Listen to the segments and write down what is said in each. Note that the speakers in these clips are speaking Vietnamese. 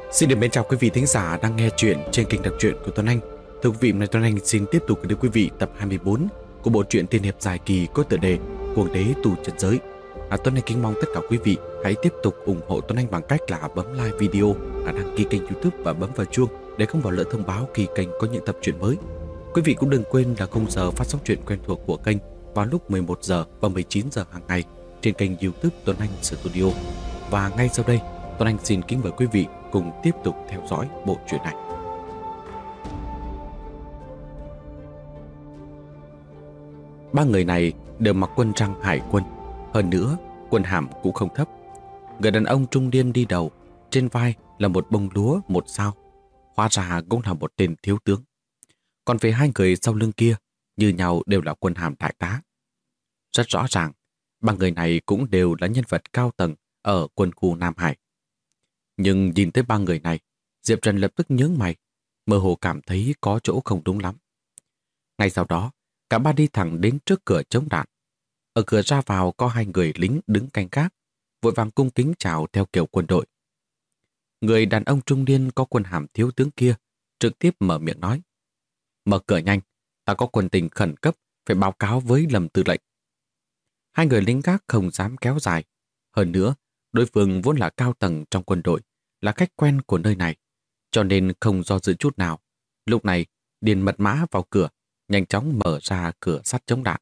Xin được mến chào quý vị thính giả đang nghe chuyện trên kênh đọc truyện của Tuấn Anh. Thưa quý vị, hôm nay Tuấn Anh xin tiếp tục gửi đến quý vị tập 24 của bộ truyện tiên hiệp dài kỳ có tựa đề Cuồng đế tù trần giới. Tuấn Anh kính mong tất cả quý vị hãy tiếp tục ủng hộ Tuấn Anh bằng cách là bấm like video, đăng ký kênh YouTube và bấm vào chuông để không bỏ lỡ thông báo khi kênh có những tập truyện mới. Quý vị cũng đừng quên là khung giờ phát sóng truyện quen thuộc của kênh vào lúc 11 giờ và 19 giờ hàng ngày trên kênh YouTube Tuấn Anh Studio. Và ngay sau đây, Tuấn Anh xin kính mời quý vị cùng tiếp tục theo dõi bộ truyện này. Ba người này đều mặc quân trang hải quân, hơn nữa quân hàm cũng không thấp. Người đàn ông trung niên đi đầu, trên vai là một bông lúa một sao, hóa ra cũng là một tên thiếu tướng. Còn về hai người sau lưng kia, như nhau đều là quân hàm đại tá. Rất rõ ràng, ba người này cũng đều là nhân vật cao tầng ở quân khu Nam Hải. Nhưng nhìn tới ba người này, Diệp Trần lập tức nhướng mày, mơ hồ cảm thấy có chỗ không đúng lắm. Ngay sau đó, cả ba đi thẳng đến trước cửa chống đạn. Ở cửa ra vào có hai người lính đứng canh gác, vội vàng cung kính chào theo kiểu quân đội. Người đàn ông trung niên có quân hàm thiếu tướng kia trực tiếp mở miệng nói: "Mở cửa nhanh, ta có quân tình khẩn cấp phải báo cáo với Lâm tư lệnh." Hai người lính gác không dám kéo dài. Hơn nữa, đối phương vốn là cao tầng trong quân đội, là khách quen của nơi này, cho nên không do dự chút nào. Lúc này, điền mật mã vào cửa, nhanh chóng mở ra cửa sắt chống đạn.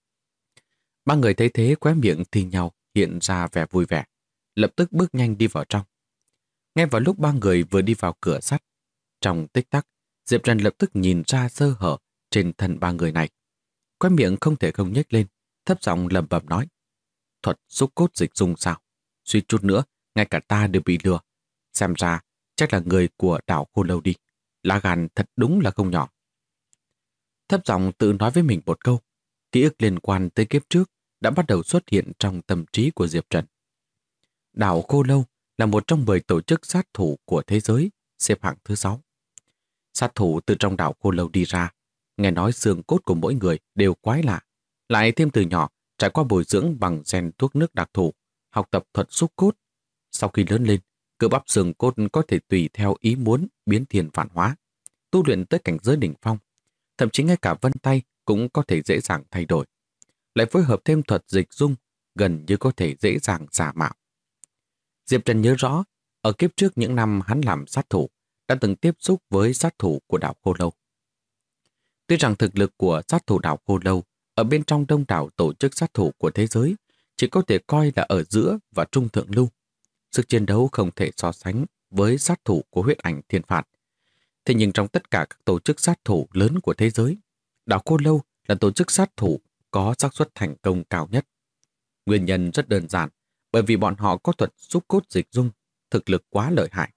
Ba người thấy thế khóe miệng thì nhau hiện ra vẻ vui vẻ, lập tức bước nhanh đi vào trong. Ngay vào lúc ba người vừa đi vào cửa sắt, trong tích tắc, Diệp Trần lập tức nhìn ra sơ hở trên thân ba người này. Khóe miệng không thể không nhếch lên, thấp giọng lẩm bẩm nói: "Thuật xúc cốt dịch dung sao? Suýt chút nữa, ngay cả ta đều bị lừa. Xem ra, chắc là người của đảo Khô Lâu đi. Lá gan thật đúng là không nhỏ." Thấp giọng tự nói với mình một câu, ký ức liên quan tới kiếp trước đã bắt đầu xuất hiện trong tâm trí của Diệp Trần. Đảo Khô Lâu là một trong 10 tổ chức sát thủ của thế giới, xếp hạng thứ 6. Sát thủ từ trong đảo Khô Lâu đi ra, nghe nói xương cốt của mỗi người đều quái lạ, lại thêm từ nhỏ trải qua bồi dưỡng bằng gen thuốc nước đặc thù, học tập thuật xúc cốt. Sau khi lớn lên, cơ bắp xương cốt có thể tùy theo ý muốn biến thiên vạn hóa, tu luyện tới cảnh giới đỉnh phong. Thậm chí ngay cả vân tay cũng có thể dễ dàng thay đổi. Lại phối hợp thêm thuật dịch dung, gần như có thể dễ dàng giả mạo. Diệp Trần nhớ rõ, ở kiếp trước những năm hắn làm sát thủ, đã từng tiếp xúc với sát thủ của đảo Khô Lâu. Tuy rằng thực lực của sát thủ đảo Khô Lâu ở bên trong đông đảo tổ chức sát thủ của thế giới chỉ có thể coi là ở giữa và trung thượng lưu. Sức chiến đấu không thể so sánh với sát thủ của huyết ảnh thiên phạt. Thế nhưng trong tất cả các tổ chức sát thủ lớn của thế giới, đảo Khô Lâu là tổ chức sát thủ có xác suất thành công cao nhất. Nguyên nhân rất đơn giản, bởi vì bọn họ có thuật xúc cốt dịch dung, thực lực quá lợi hại.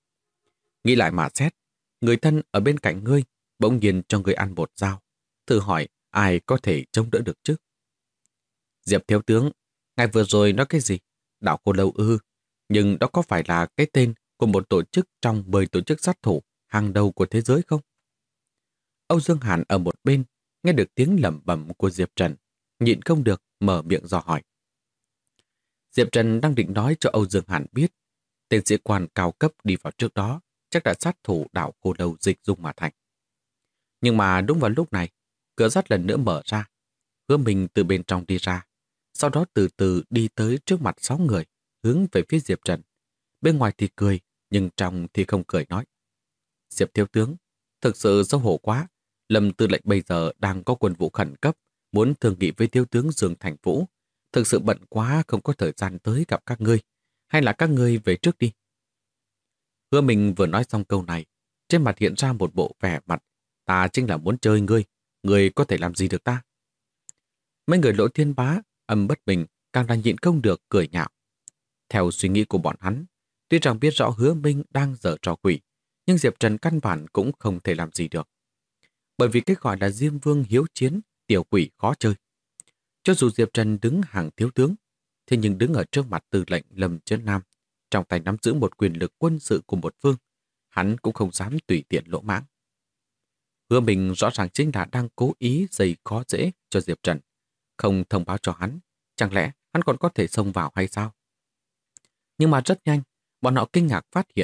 Nghĩ lại mà xét, người thân ở bên cạnh ngươi bỗng nhiên cho ngươi ăn bột dao, thử hỏi ai có thể chống đỡ được chứ? Diệp thiếu tướng, ngài vừa rồi nói cái gì? Đảo Khô Lâu ư? Nhưng đó có phải là cái tên của một tổ chức trong 10 tổ chức sát thủ hàng đầu của thế giới không? Âu Dương Hàn ở một bên nghe được tiếng lẩm bẩm của Diệp Trần, nhịn không được mở miệng dò hỏi. Diệp Trần đang định nói cho Âu Dương Hàn biết tên sĩ quan cao cấp đi vào trước đó chắc là sát thủ đảo Khô Lâu dịch dung mà thành. Nhưng mà đúng vào lúc này, cửa sắt lần nữa mở ra. Hứa Minh từ bên trong đi ra, sau đó từ từ đi tới trước mặt 6 người, hướng về phía Diệp Trần. Bên ngoài thì cười, nhưng trong thì không cười, nói: "Diệp thiếu tướng, thực sự xấu hổ quá. Lâm tư lệnh bây giờ đang có quân vụ khẩn cấp, muốn thương nghị với thiếu tướng Dương Thành Vũ. Thực sự bận quá không có thời gian tới gặp các ngươi. Hay là các ngươi về trước đi." Hứa Minh vừa nói xong câu này, trên mặt hiện ra một bộ vẻ mặt: "Ta chính là muốn chơi ngươi, ngươi có thể làm gì được ta?" Mấy người Lỗ Thiên Bá âm bất bình, càng là nhịn không được cười nhạo. Theo suy nghĩ của bọn hắn, tuy rằng biết rõ Hứa Minh đang giở trò quỷ, nhưng Diệp Trần căn bản cũng không thể làm gì được. Bởi vì cái gọi là Diêm Vương hiếu chiến, tiểu quỷ khó chơi. Cho dù Diệp Trần đứng hàng thiếu tướng, thế nhưng đứng ở trước mặt tư lệnh Lâm Chấn Nam, trong tay nắm giữ một quyền lực quân sự của một phương, hắn cũng không dám tùy tiện lỗ mãng. Hứa Minh rõ ràng chính là đang cố ý gây khó dễ cho Diệp Trần, không thông báo cho hắn, chẳng lẽ hắn còn có thể xông vào hay sao? Nhưng mà rất nhanh, bọn họ kinh ngạc phát hiện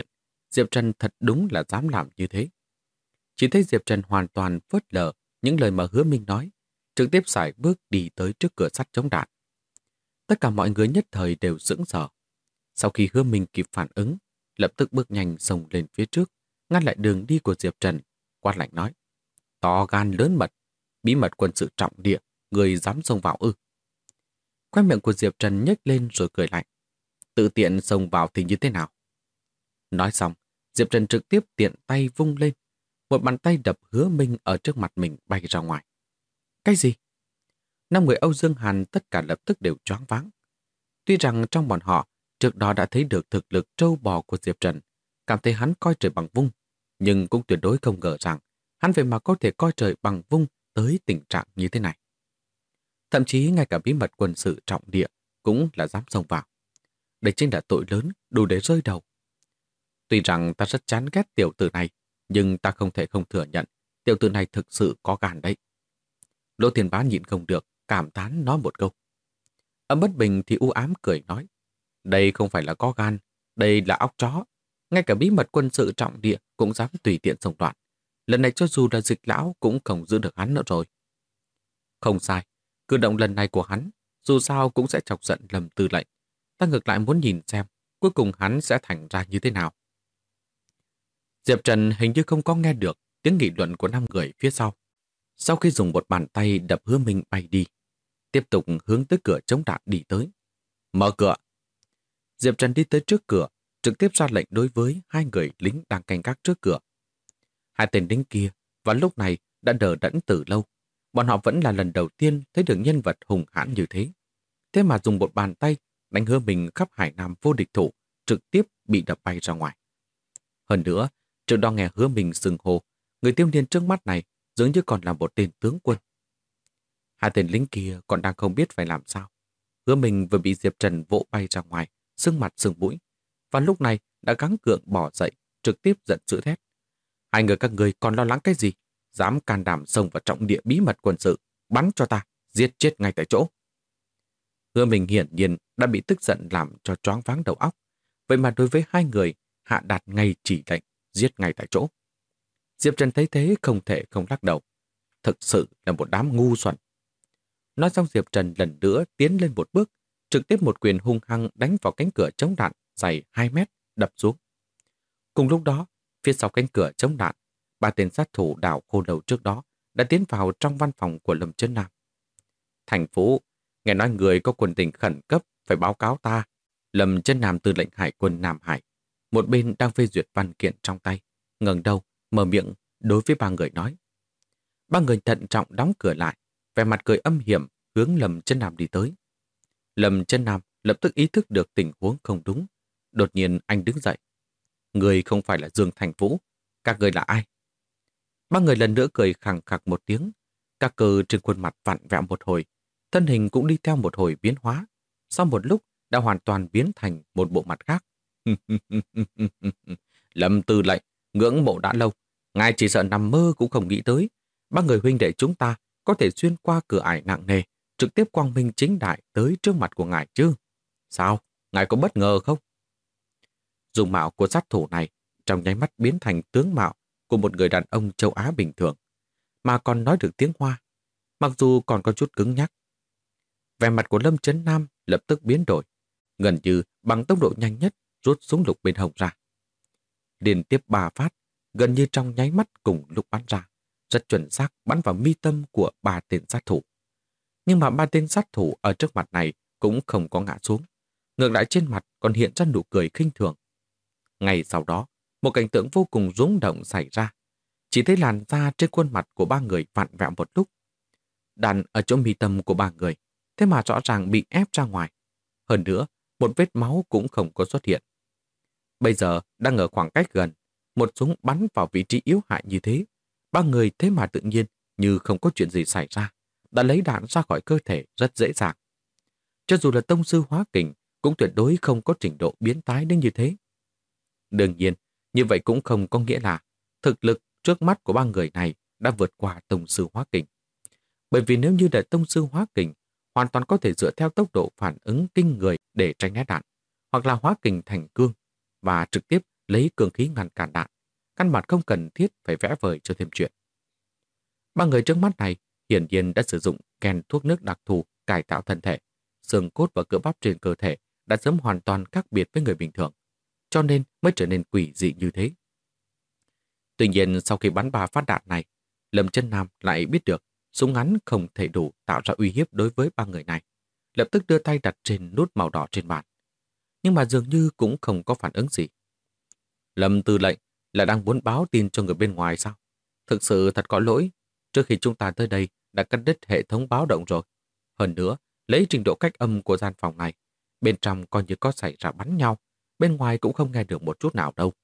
Diệp Trần thật đúng là dám làm như thế. Chỉ thấy Diệp Trần hoàn toàn phớt lờ những lời mà Hứa Minh nói, trực tiếp sải bước đi tới trước cửa sắt chống đạn. Tất cả mọi người nhất thời đều sững sờ. Sau khi Hứa Minh kịp phản ứng, lập tức bước nhanh xông lên phía trước, ngăn lại đường đi của Diệp Trần, quát lạnh nói: To gan lớn mật, bí mật quân sự trọng địa, người dám xông vào ư? Khóe miệng của Diệp Trần nhếch lên rồi cười lạnh: tự tiện xông vào thì như thế nào? Nói xong, Diệp Trần trực tiếp tiện tay vung lên, một bàn tay đập Hứa Minh ở trước mặt mình bay ra ngoài. Cái gì? Năm người Âu Dương Hàn tất cả lập tức đều choáng váng. Tuy rằng trong bọn họ trước đó đã thấy được thực lực trâu bò của Diệp Trần, cảm thấy hắn coi trời bằng vung, nhưng cũng tuyệt đối không ngờ rằng hắn vậy mà có thể coi trời bằng vung tới tình trạng như thế này. Thậm chí ngay cả bí mật quân sự trọng địa cũng là dám xông vào. Đây chính là tội lớn đủ để rơi đầu. Tuy rằng ta rất chán ghét tiểu tử này, nhưng ta không thể không thừa nhận tiểu tử này thực sự có gan đấy. Lỗ Thiên Bá nhịn không được, cảm thán nói một câu. Âm Bất Bình thì u ám cười nói: đây không phải là có gan, đây là óc chó. Ngay cả bí mật quân sự trọng địa cũng dám tùy tiện xông loạn. Lần này cho dù là Dịch lão cũng không giữ được hắn nữa rồi. Không sai, cử động lần này của hắn dù sao cũng sẽ chọc giận Lâm Tư lệnh. Ta ngược lại muốn nhìn xem cuối cùng hắn sẽ thành ra như thế nào. Diệp Trần hình như không có nghe được tiếng nghị luận của 5 người phía sau. Sau khi dùng một bàn tay đập Hứa Minh bay đi, tiếp tục hướng tới cửa chống đạn đi tới. Mở cửa! Diệp Trần đi tới trước cửa, trực tiếp ra lệnh đối với 2 người lính đang canh gác trước cửa. 2 tên lính kia vào lúc này đã đờ đẫn từ lâu. Bọn họ vẫn là lần đầu tiên thấy được nhân vật hùng hãn như thế. Thế mà dùng một bàn tay đánh Hứa Minh khắp Hải Nam vô địch thủ, trực tiếp bị đập bay ra ngoài. Hơn nữa, trước đó nghe Hứa Minh xưng hô, người thiếu niên trước mắt này dường như còn là một tên tướng quân. 2 tên lính kia còn đang không biết phải làm sao. Hứa Minh vừa bị Diệp Trần vỗ bay ra ngoài, sưng mặt sưng mũi, và lúc này đã gắng gượng bỏ dậy, trực tiếp giận dữ thét: 2 người các người còn lo lắng cái gì? Dám can đảm xông vào trọng địa bí mật quân sự, bắn cho ta, giết chết ngay tại chỗ. Hứa Minh hiển nhiên đã bị tức giận làm cho choáng váng đầu óc, vậy mà đối với 2 người hạ đạt ngay chỉ lệnh giết ngay tại chỗ. Diệp Trần thấy thế không thể không lắc đầu. Thực sự là một đám ngu xuẩn. Nói xong Diệp Trần lần nữa tiến lên một bước, trực tiếp một quyền hung hăng đánh vào cánh cửa chống đạn dày 2 mét, đập xuống. Cùng lúc đó, phía sau cánh cửa chống đạn, 3 tên sát thủ đảo khô đầu trước đó đã tiến vào trong văn phòng của Lâm Chấn Nam. Thành phố, nghe nói người có quân tình khẩn cấp phải báo cáo ta. Lâm Chấn Nam tư lệnh Hải quân Nam Hải, một bên đang phê duyệt văn kiện trong tay, ngẩng đầu, mở miệng đối với 3 người nói. 3 người thận trọng đóng cửa lại, vẻ mặt cười âm hiểm hướng Lâm Chấn Nam đi tới. Lâm Chấn Nam lập tức ý thức được tình huống không đúng. Đột nhiên anh đứng dậy. Người không phải là Dương Thành Vũ, các người là ai? 3 người lần nữa cười khẳng khặc một tiếng. Các cơ trên khuôn mặt vặn vẹo một hồi, thân hình cũng đi theo một hồi biến hóa. Sau một lúc đã hoàn toàn biến thành một bộ mặt khác. Lâm Tư lệnh, ngưỡng mộ đã lâu, ngài chỉ sợ nằm mơ cũng không nghĩ tới 3 người huynh đệ chúng ta có thể xuyên qua cửa ải nặng nề, trực tiếp quang minh chính đại tới trước mặt của ngài chứ. Sao? Ngài có bất ngờ không? Dung mạo của sát thủ này trong nháy mắt biến thành tướng mạo của một người đàn ông châu Á bình thường, mà còn nói được tiếng Hoa, mặc dù còn có chút cứng nhắc. Vẻ mặt của Lâm Chấn Nam lập tức biến đổi, gần như bằng tốc độ nhanh nhất rút súng lục bên hông ra. Liên tiếp 3 phát, gần như trong nháy mắt cùng lúc bắn ra, rất chuẩn xác bắn vào mi tâm của 3 tên sát thủ. Nhưng mà 3 tên sát thủ ở trước mặt này cũng không có ngã xuống, ngược lại trên mặt còn hiện ra nụ cười khinh thường. Ngay sau đó, một cảnh tượng vô cùng rung động xảy ra. Chỉ thấy làn da trên khuôn mặt của 3 người vặn vẹo một lúc. Đạn ở chỗ mi tâm của 3 người, thế mà rõ ràng bị ép ra ngoài. Hơn nữa, một vết máu cũng không có xuất hiện. Bây giờ đang ở khoảng cách gần, một súng bắn vào vị trí yếu hại như thế. 3 người thế mà tự nhiên như không có chuyện gì xảy ra, đã lấy đạn ra khỏi cơ thể rất dễ dàng. Cho dù là tông sư hóa kình, cũng tuyệt đối không có trình độ biến thái đến như thế. Đương nhiên, như vậy cũng không có nghĩa là thực lực trước mắt của 3 người này đã vượt qua tông sư hóa kình. Bởi vì nếu như là tông sư hóa kình, hoàn toàn có thể dựa theo tốc độ phản ứng kinh người để tránh né đạn, hoặc là hóa kình thành cương và trực tiếp lấy cường khí ngăn cản đạn, căn bản không cần thiết phải vẽ vời cho thêm chuyện. Ba người trước mắt này hiển nhiên đã sử dụng kèn thuốc nước đặc thù cải tạo thân thể, xương cốt và cơ bắp trên cơ thể đã sớm hoàn toàn khác biệt với người bình thường, cho nên mới trở nên quỷ dị như thế. Tuy nhiên sau khi bắn 3 phát đạn này, Lâm Chân Nam lại biết được súng ngắn không thể đủ tạo ra uy hiếp đối với ba người này, lập tức đưa tay đặt trên nút màu đỏ trên bàn. Nhưng mà dường như cũng không có phản ứng gì. Lâm Tư lệnh là đang muốn báo tin cho người bên ngoài sao? Thực sự thật có lỗi, trước khi chúng ta tới đây đã cắt đứt hệ thống báo động rồi. Hơn nữa, lấy trình độ cách âm của gian phòng này, bên trong coi như có xảy ra bắn nhau, bên ngoài cũng không nghe được một chút nào đâu.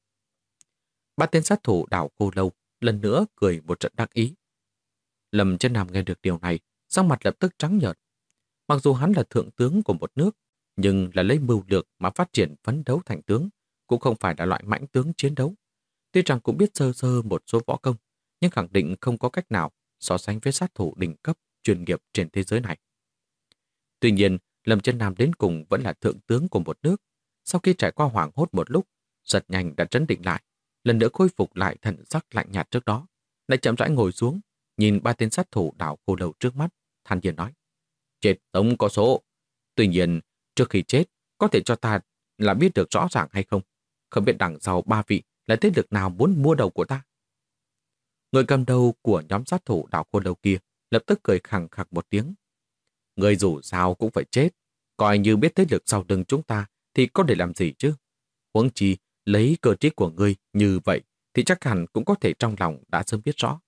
Ba tên sát thủ đảo Cô Lâu lần nữa cười một trận đắc ý. Lâm Chân Nam nghe được điều này, sắc mặt lập tức trắng nhợt. Mặc dù hắn là thượng tướng của một nước, nhưng là lấy mưu lược mà phát triển phấn đấu thành tướng, cũng không phải là loại mãnh tướng chiến đấu. Tuy rằng cũng biết sơ sơ một số võ công, nhưng khẳng định không có cách nào so sánh với sát thủ đỉnh cấp chuyên nghiệp trên thế giới này. Tuy nhiên, Lâm Chân Nam đến cùng vẫn là thượng tướng của một nước. Sau khi trải qua hoảng hốt một lúc, rất nhanh đã trấn định lại, lần nữa khôi phục lại thần sắc lạnh nhạt trước đó, lại chậm rãi ngồi xuống, nhìn ba tên sát thủ đảo Cô Lâu trước mắt, than nhiên nói: chết tống có số. Tuy nhiên, trước khi chết, có thể cho ta là biết được rõ ràng hay không? Không biết đằng sau ba vị là thế lực nào muốn mua đầu của ta? Người cầm đầu của nhóm sát thủ đảo Cô Lâu kia lập tức cười khẳng khặc một tiếng. Người dù sao cũng phải chết, coi như biết thế lực sau lưng chúng ta thì có để làm gì chứ? Huống chi, lấy cơ trí của ngươi như vậy thì chắc hẳn cũng có thể trong lòng đã sớm biết rõ.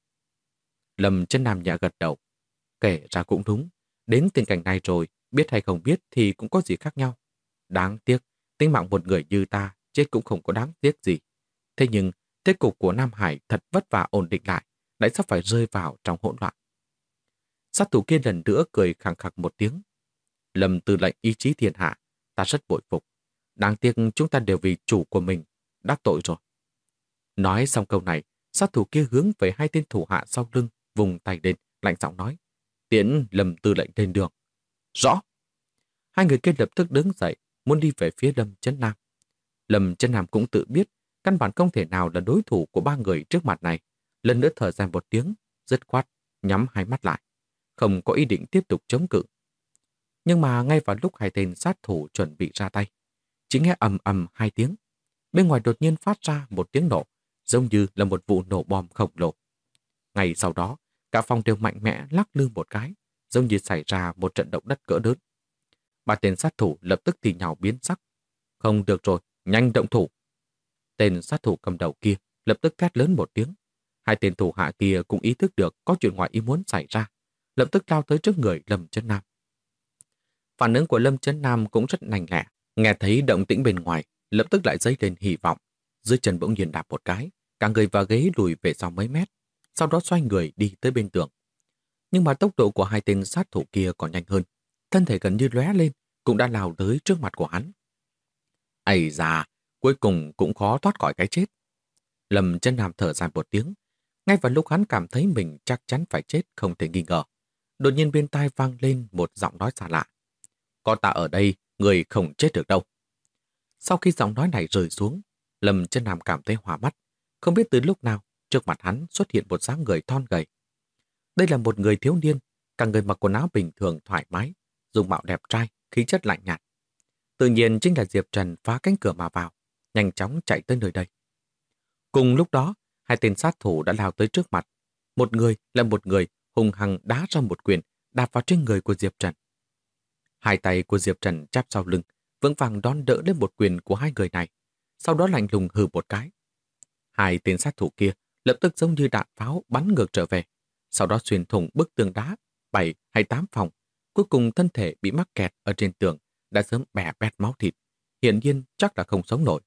Lâm Chân Nam nhẹ gật đầu. Kể ra cũng đúng, đến tình cảnh này rồi, biết hay không biết thì cũng có gì khác nhau. Đáng tiếc, tính mạng một người như ta chết cũng không có đáng tiếc gì. Thế nhưng, thế cục của Nam Hải thật vất vả ổn định lại, lại sắp phải rơi vào trong hỗn loạn. Sát thủ kia lần nữa cười khẳng khặc một tiếng. Lâm Tư lệnh ý chí thiên hạ, ta rất bội phục. Đáng tiếc chúng ta đều vì chủ của mình đắc tội rồi. Nói xong câu này, sát thủ kia hướng về hai tên thủ hạ sau lưng, vùng tay lên, lạnh giọng nói: tiễn Lâm Tư lệnh lên đường. Rõ. Hai người kia lập tức đứng dậy, muốn đi về phía Lâm Chân Nam. Lâm Chân Nam cũng tự biết, căn bản không thể nào là đối thủ của ba người trước mặt này. Lần nữa thở dài một tiếng, dứt khoát, nhắm hai mắt lại, không có ý định tiếp tục chống cự. Nhưng mà ngay vào lúc hai tên sát thủ chuẩn bị ra tay, chỉ nghe ầm ầm hai tiếng. Bên ngoài đột nhiên phát ra một tiếng nổ, giống như là một vụ nổ bom khổng lồ. Ngay sau đó, cả phòng đều mạnh mẽ lắc lư một cái, giống như xảy ra một trận động đất cỡ lớn. Ba tên sát thủ lập tức thì nhào biến sắc. Không được rồi, nhanh động thủ. Tên sát thủ cầm đầu kia lập tức thét lớn một tiếng. Hai tên thủ hạ kia cũng ý thức được có chuyện ngoài ý muốn xảy ra, lập tức lao tới trước người Lâm Chân Nam. Phản ứng của Lâm Chân Nam cũng rất nhanh lẹ, nghe thấy động tĩnh bên ngoài, lập tức lại dấy lên hy vọng. Dưới chân bỗng nhiên đạp một cái, cả người và ghế lùi về sau mấy mét, sau đó xoay người đi tới bên tường. Nhưng mà tốc độ của hai tên sát thủ kia còn nhanh hơn, thân thể gần như lóe lên, cũng đã lao tới trước mặt của hắn. Ây da, cuối cùng cũng khó thoát khỏi cái chết. Lâm Chân Nam thở dài một tiếng, ngay vào lúc hắn cảm thấy mình chắc chắn phải chết không thể nghi ngờ. Đột nhiên bên tai vang lên một giọng nói xa lạ. Có ta ở đây, người không chết được đâu. Sau khi giọng nói này rơi xuống, Lâm Chân Nam cảm thấy hoa mắt. Không biết từ lúc nào, trước mặt hắn xuất hiện một dáng người thon gầy. Đây là một người thiếu niên, cả người mặc quần áo bình thường thoải mái, dung mạo đẹp trai, khí chất lạnh nhạt. Tự nhiên chính là Diệp Trần phá cánh cửa mà vào, nhanh chóng chạy tới nơi đây. Cùng lúc đó, hai tên sát thủ đã lao tới trước mặt. Một người là một người hùng hăng đá ra một quyền, đạp vào trên người của Diệp Trần. Hai tay của Diệp Trần chắp sau lưng, vững vàng đón đỡ lên một quyền của hai người này, sau đó lạnh lùng hừ một cái. Hai tên sát thủ kia lập tức giống như đạn pháo bắn ngược trở về, sau đó xuyên thủng bức tường đá 7 hay 8 phòng, cuối cùng thân thể bị mắc kẹt ở trên tường, đã sớm bẻ bét máu thịt, hiển nhiên chắc là không sống nổi.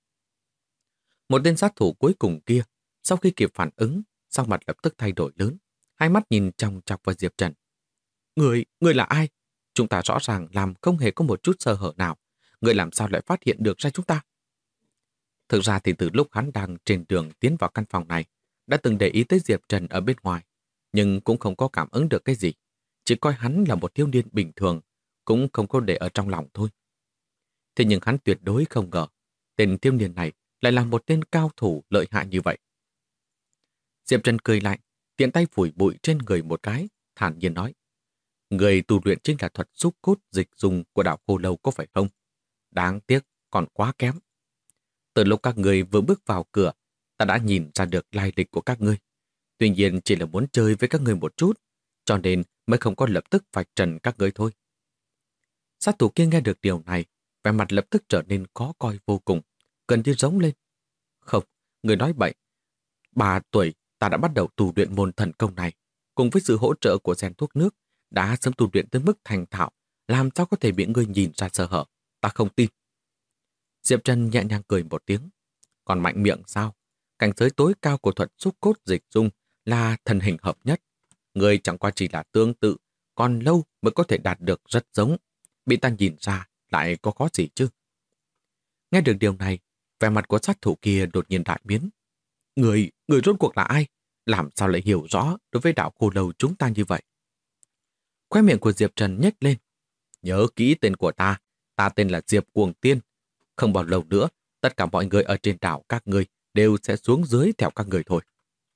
Một tên sát thủ cuối cùng kia, sau khi kịp phản ứng, sắc mặt lập tức thay đổi lớn, hai mắt nhìn chòng chọc vào Diệp Trần. Người là ai? Chúng ta rõ ràng làm không hề có một chút sơ hở nào, người làm sao lại phát hiện được ra chúng ta? Thực ra thì từ lúc hắn đang trên đường tiến vào căn phòng này, đã từng để ý tới Diệp Trần ở bên ngoài, nhưng cũng không có cảm ứng được cái gì. Chỉ coi hắn là một thiếu niên bình thường, cũng không có để ở trong lòng thôi. Thế nhưng hắn tuyệt đối không ngờ, tên thiếu niên này lại là một tên cao thủ lợi hại như vậy. Diệp Trần cười lạnh, tiện tay phủi bụi trên người một cái, thản nhiên nói. Người tu luyện chính là thuật xúc cốt dịch dùng của đạo Khô Lâu có phải không? Đáng tiếc, còn quá kém. Từ lúc các người vừa bước vào cửa, ta đã nhìn ra được lai lịch của các ngươi. Tuy nhiên chỉ là muốn chơi với các ngươi một chút, cho nên mới không có lập tức vạch trần các ngươi thôi. Sát thủ kia nghe được điều này, vẻ mặt lập tức trở nên khó coi vô cùng, gần như giống lên. Không, người nói bậy. 3 tuổi ta đã bắt đầu tu luyện môn thần công này, cùng với sự hỗ trợ của rèn thuốc nước, đã sớm tu luyện tới mức thành thạo, làm sao có thể bị ngươi nhìn ra sơ hở, ta không tin. Diệp Trần nhẹ nhàng cười một tiếng. Còn mạnh miệng sao? Cảnh giới tối cao của thuật xúc cốt dịch dung là thần hình hợp nhất. Người chẳng qua chỉ là tương tự, còn lâu mới có thể đạt được rất giống. Bị ta nhìn ra lại có khó gì chứ? Nghe được điều này, vẻ mặt của sát thủ kia đột nhiên đại biến. Người rốt cuộc là ai? Làm sao lại hiểu rõ đối với đạo Khô Lâu chúng ta như vậy? Khóe miệng của Diệp Trần nhếch lên. Nhớ kỹ tên của ta tên là Diệp Cuồng Tiên. Không bao lâu nữa, tất cả mọi người ở trên đảo các ngươi đều sẽ xuống dưới theo các người thôi.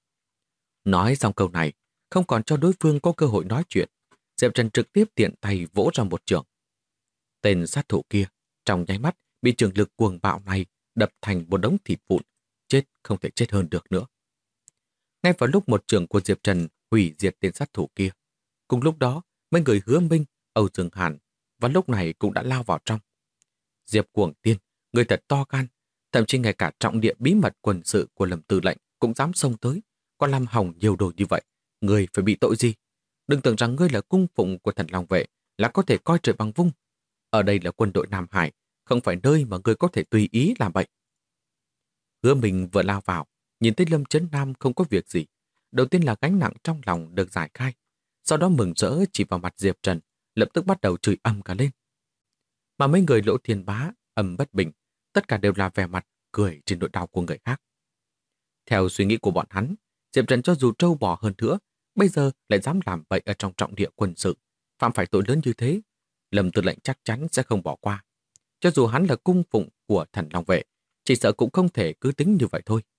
Nói xong câu này, không còn cho đối phương có cơ hội nói chuyện, Diệp Trần trực tiếp tiện tay vỗ ra một chưởng. Tên sát thủ kia, trong nháy mắt, bị trường lực cuồng bạo này đập thành một đống thịt vụn, chết không thể chết hơn được nữa. Ngay vào lúc một chưởng của Diệp Trần hủy diệt tên sát thủ kia, cùng lúc đó, mấy người Hứa Minh, Âu Dương Hàn và lúc này cũng đã lao vào trong. Diệp Cuồng Tiên, người thật to gan, thậm chí ngay cả trọng địa bí mật quân sự của Lâm Tư lệnh cũng dám xông tới, còn làm hỏng nhiều đồ như vậy, người phải bị tội gì? Đừng tưởng rằng ngươi là cung phụng của Thần Long Vệ là có thể coi trời bằng vung. Ở đây là quân đội Nam Hải, không phải nơi mà ngươi có thể tùy ý làm bậy. Hứa Minh vừa lao vào, nhìn thấy Lâm Chấn Nam không có việc gì. Đầu tiên là gánh nặng trong lòng được giải khai, sau đó mừng rỡ chỉ vào mặt Diệp Trần, lập tức bắt đầu chửi ầm cả lên. Mà mấy người Lỗ Thiên Bá ầm bất bình, tất cả đều là vẻ mặt cười trên nỗi đau của người khác. Theo suy nghĩ của bọn hắn, Diệp Trần cho dù trâu bò hơn nữa, bây giờ lại dám làm vậy ở trong trọng địa quân sự, phạm phải tội lớn như thế, Lâm Tư lệnh chắc chắn sẽ không bỏ qua. Cho dù hắn là cung phụng của Thần Long Vệ, chỉ sợ cũng không thể cứ tính như vậy thôi.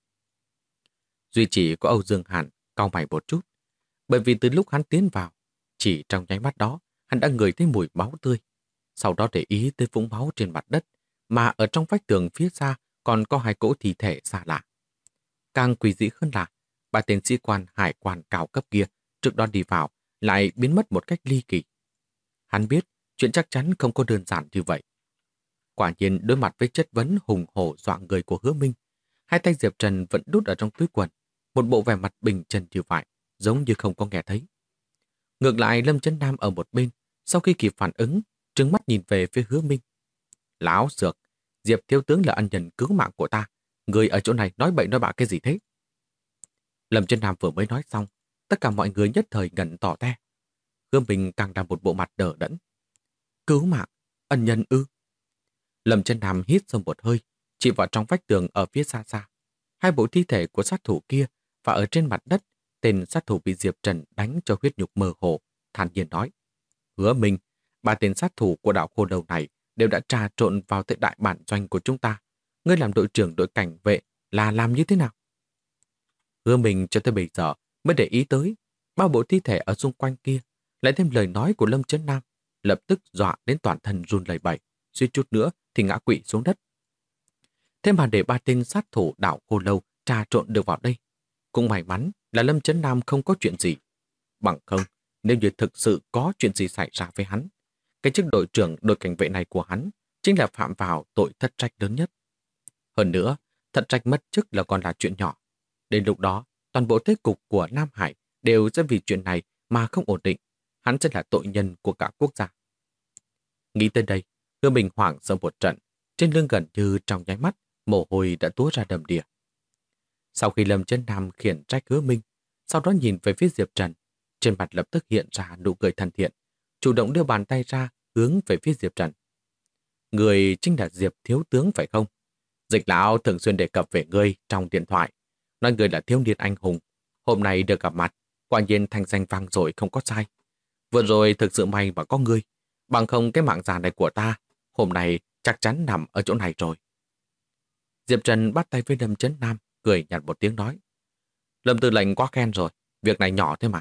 Duy chỉ có Âu Dương Hàn cau mày một chút, bởi vì từ lúc hắn tiến vào, chỉ trong nháy mắt đó, hắn đã ngửi thấy mùi máu tươi. Sau đó để ý tới vũng máu trên mặt đất, mà ở trong vách tường phía xa còn có 2 cỗ thi thể xa lạ. Càng quỷ dị hơn là, 3 tên sĩ quan hải quan cao cấp kia trước đó đi vào lại biến mất một cách ly kỳ. Hắn biết chuyện chắc chắn không có đơn giản như vậy. Quả nhiên đối mặt với chất vấn hùng hổ dọa người của Hứa Minh, 2 tay Diệp Trần vẫn đút ở trong túi quần, một bộ vẻ mặt bình chân như vậy, giống như không có nghe thấy. Ngược lại Lâm Chấn Nam ở một bên, sau khi kịp phản ứng, trừng mắt nhìn về phía Hứa Minh. Láo xược, Diệp thiếu tướng là ân nhân cứu mạng của ta, người ở chỗ này nói bậy nói bạ cái gì thế? Lâm Chấn Nam vừa mới nói xong, tất cả mọi người nhất thời ngẩn tỏ te. Hứa Minh càng làm một bộ mặt đờ đẫn. Cứu mạng, ân nhân ư? Lâm Chấn Nam hít sâu một hơi, chỉ vào trong vách tường ở phía xa xa. 2 bộ thi thể của sát thủ kia và ở trên mặt đất, tên sát thủ bị Diệp Trần đánh cho huyết nhục mơ hồ, thản nhiên nói. Hứa Minh, 3 tên sát thủ của đạo Khô Lâu này đều đã trà trộn vào tại đại bản doanh của chúng ta. Ngươi làm đội trưởng đội cảnh vệ là làm như thế nào? Hứa Minh cho tới bây giờ mới để ý tới 3 bộ thi thể ở xung quanh kia, lại thêm lời nói của Lâm Chấn Nam, lập tức dọa đến toàn thân run lẩy bẩy, suýt chút nữa thì ngã quỵ xuống đất. Thế mà để 3 tên sát thủ đạo Khô Lâu trà trộn được vào đây, cũng may mắn là Lâm Chấn Nam không có chuyện gì. Bằng không, nếu như thực sự có chuyện gì xảy ra với hắn, cái chức đội trưởng đội cảnh vệ này của hắn chính là phạm vào tội thất trách lớn nhất. Hơn nữa, thất trách mất chức là còn là chuyện nhỏ. Đến lúc đó, toàn bộ thế cục của Nam Hải đều sẽ vì chuyện này mà không ổn định. Hắn sẽ là tội nhân của cả quốc gia. Nghĩ tới đây, Hứa Minh hoảng sợ một trận, trên lưng gần như trong nháy mắt, mồ hôi đã túa ra đầm đìa. Sau khi Lâm Chấn Nam khiển trách Hứa Minh, sau đó nhìn về phía Diệp Trần, trên mặt lập tức hiện ra nụ cười thân thiện, chủ động đưa bàn tay ra hướng về phía Diệp Trần. Người chính là Diệp thiếu tướng phải không? Dịch lão thường xuyên đề cập về ngươi trong điện thoại, nói ngươi là thiếu niên anh hùng. Hôm nay được gặp mặt, quả nhiên thanh danh vang dội không có sai. Vừa rồi thực sự may mà có ngươi, bằng không cái mạng già này của ta, hôm nay chắc chắn nằm ở chỗ này rồi. Diệp Trần bắt tay với Lâm Chấn Nam, cười nhạt một tiếng nói. Lâm tư lệnh quá khen rồi, việc này nhỏ thế mà.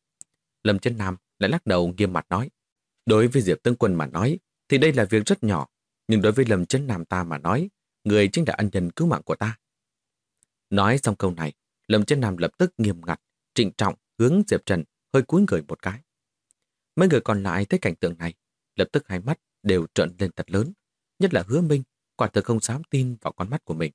Lâm Chấn Nam lại lắc đầu nghiêm mặt nói. Đối với Diệp tướng quân mà nói, thì đây là việc rất nhỏ, nhưng đối với Lâm Chấn Nam ta mà nói, người chính là ân nhân cứu mạng của ta. Nói xong câu này, Lâm Chấn Nam lập tức nghiêm ngặt, trịnh trọng hướng Diệp Trần hơi cúi người một cái. Mấy người còn lại thấy cảnh tượng này, lập tức hai mắt đều trợn lên thật lớn, nhất là Hứa Minh, quả thực không dám tin vào con mắt của mình.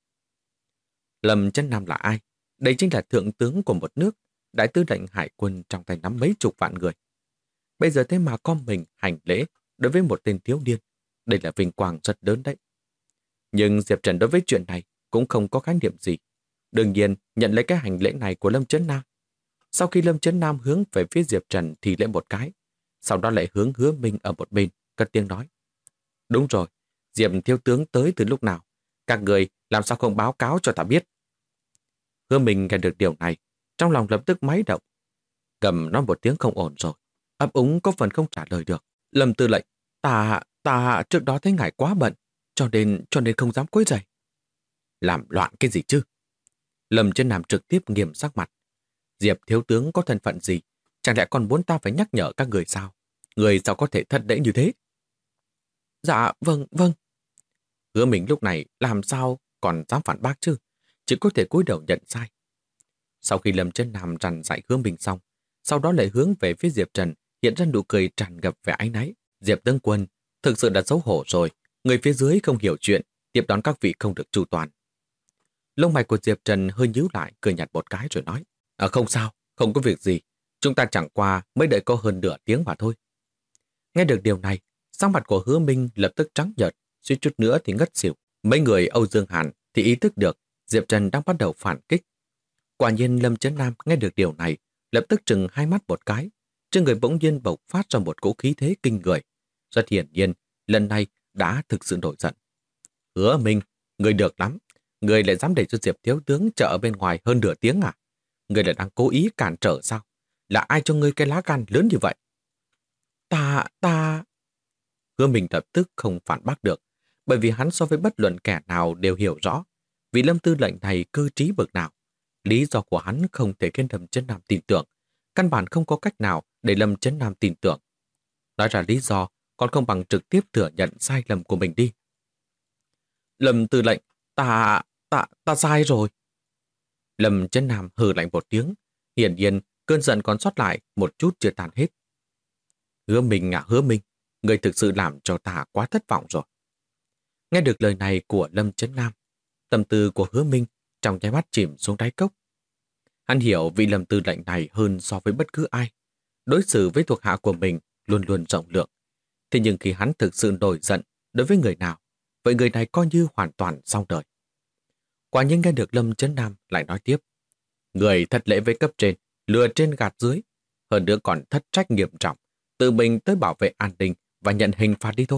Lâm Chấn Nam là ai? Đây chính là thượng tướng của một nước, đại tư lệnh hải quân trong tay nắm mấy chục vạn người. Bây giờ thế mà con mình hành lễ đối với một tên thiếu niên, đây là vinh quang rất lớn đấy. Nhưng Diệp Trần đối với chuyện này cũng không có khái niệm gì. Đương nhiên nhận lấy cái hành lễ này của Lâm Chấn Nam. Sau khi Lâm Chấn Nam hướng về phía Diệp Trần thì lễ một cái, sau đó lại hướng Hứa Minh ở một bên, cất tiếng nói. Đúng rồi, Diệp thiếu tướng tới từ lúc nào? Các người làm sao không báo cáo cho ta biết? Hứa Minh nghe được điều này, trong lòng lập tức máy động. Cầm nói một tiếng không ổn rồi, ấp úng có phần không trả lời được. Lâm tư lệnh, ta trước đó thấy ngài quá bận, cho nên không dám quấy rầy. Làm loạn cái gì chứ? Lâm Chấn Nam trực tiếp nghiêm sắc mặt. Diệp thiếu tướng có thân phận gì? Chẳng lẽ còn muốn ta phải nhắc nhở các người sao? Người sao có thể thất lễ như thế? Dạ, vâng. Hứa Minh lúc này làm sao còn dám phản bác chứ? Chỉ có thể cúi đầu nhận sai. Sau khi Lâm Chấn Nam rằn dạy Hứa Minh xong, sau đó lại hướng về phía Diệp Trần, hiện ra nụ cười tràn ngập vẻ áy náy. Diệp tướng quân, thực sự đã xấu hổ rồi. Người phía dưới không hiểu chuyện, tiếp đón các vị không được chu toàn. Lông mày của Diệp Trần hơi nhíu lại, cười nhạt một cái rồi nói. Không sao, không có việc gì. Chúng ta chẳng qua mới đợi có hơn nửa tiếng mà thôi. Nghe được điều này, sắc mặt của Hứa Minh lập tức trắng nhợt, suýt chút nữa thì ngất xỉu. Mấy người Âu Dương Hàn thì ý thức được Diệp Trần đang bắt đầu phản kích. Quả nhiên Lâm Chấn Nam nghe được điều này, lập tức trừng hai mắt một cái, trên người bỗng nhiên bộc phát ra một cỗ khí thế kinh người. Rất hiển nhiên, lần này đã thực sự nổi giận. Hứa Minh, người được lắm. Người lại dám để cho Diệp thiếu tướng chờ ở bên ngoài hơn nửa tiếng à? Người lại đang cố ý cản trở sao? Là ai cho ngươi cái lá gan lớn như vậy? Ta... Hứa Minh lập tức không phản bác được, bởi vì hắn so với bất luận kẻ nào đều hiểu rõ vị Lâm tư lệnh này cơ trí bậc nào. Lý do của hắn không thể khiến Lâm Chấn Nam tin tưởng, căn bản không có cách nào để Lâm Chấn Nam tin tưởng. Nói ra lý do còn không bằng trực tiếp thừa nhận sai lầm của mình đi. Lâm tư lệnh, ta sai rồi. Lâm Chấn Nam hừ lạnh một tiếng, hiển nhiên cơn giận còn sót lại một chút chưa tàn hết. Hứa Minh, người thực sự làm cho ta quá thất vọng rồi. Nghe được lời này của Lâm Chấn Nam, tâm tư của Hứa Minh trong nháy mắt chìm xuống đáy cốc. Hắn hiểu vị Lâm tư lệnh này hơn so với bất cứ ai. Đối xử với thuộc hạ của mình luôn luôn rộng lượng. Thế nhưng khi hắn thực sự nổi giận đối với người nào, vậy người này coi như hoàn toàn xong đời. Quả nhiên nghe được Lâm Chấn Nam lại nói tiếp. Người thất lễ với cấp trên, lừa trên gạt dưới, hơn nữa còn thất trách nghiêm trọng, tự mình tới bảo vệ an ninh và nhận hình phạt đi thôi.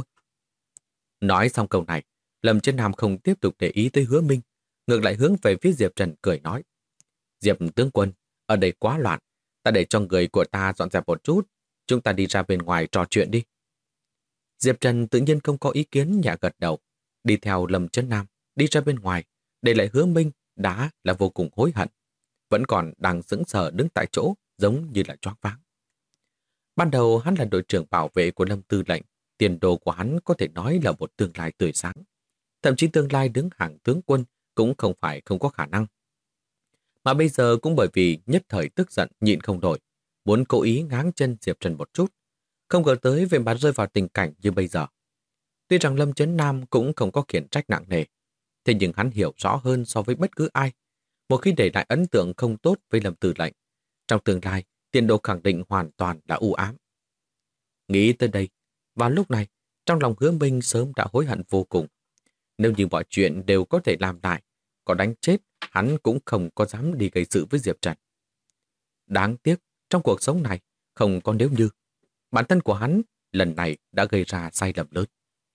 Nói xong câu này, Lâm Chấn Nam không tiếp tục để ý tới Hứa Minh, ngược lại hướng về phía Diệp Trần cười nói. Diệp tướng quân, ở đây quá loạn, ta để cho người của ta dọn dẹp một chút, chúng ta đi ra bên ngoài trò chuyện đi. Diệp Trần tự nhiên không có ý kiến, nhẹ gật đầu, đi theo Lâm Chấn Nam, đi ra bên ngoài, để lại Hứa Minh đã là vô cùng hối hận, vẫn còn đang sững sờ đứng tại chỗ giống như là choáng váng. Ban đầu hắn là đội trưởng bảo vệ của Lâm tư lệnh, tiền đồ của hắn có thể nói là một tương lai tươi sáng. Thậm chí tương lai đứng hàng tướng quân cũng không phải không có khả năng. Mà bây giờ cũng bởi vì nhất thời tức giận nhịn không nổi, muốn cố ý ngáng chân Diệp Trần một chút, không ngờ tới về mà rơi vào tình cảnh như bây giờ. Tuy rằng Lâm Chấn Nam cũng không có khiển trách nặng nề, thế nhưng hắn hiểu rõ hơn so với bất cứ ai. Một khi để lại ấn tượng không tốt với Lâm tư lệnh, trong tương lai, tiền đồ khẳng định hoàn toàn là u ám. Nghĩ tới đây, vào lúc này, trong lòng Hứa Minh sớm đã hối hận vô cùng. Nếu như mọi chuyện đều có thể làm lại, có đánh chết, hắn cũng không có dám đi gây sự với Diệp Trần. Đáng tiếc, trong cuộc sống này, không có nếu như. Bản thân của hắn lần này đã gây ra sai lầm lớn.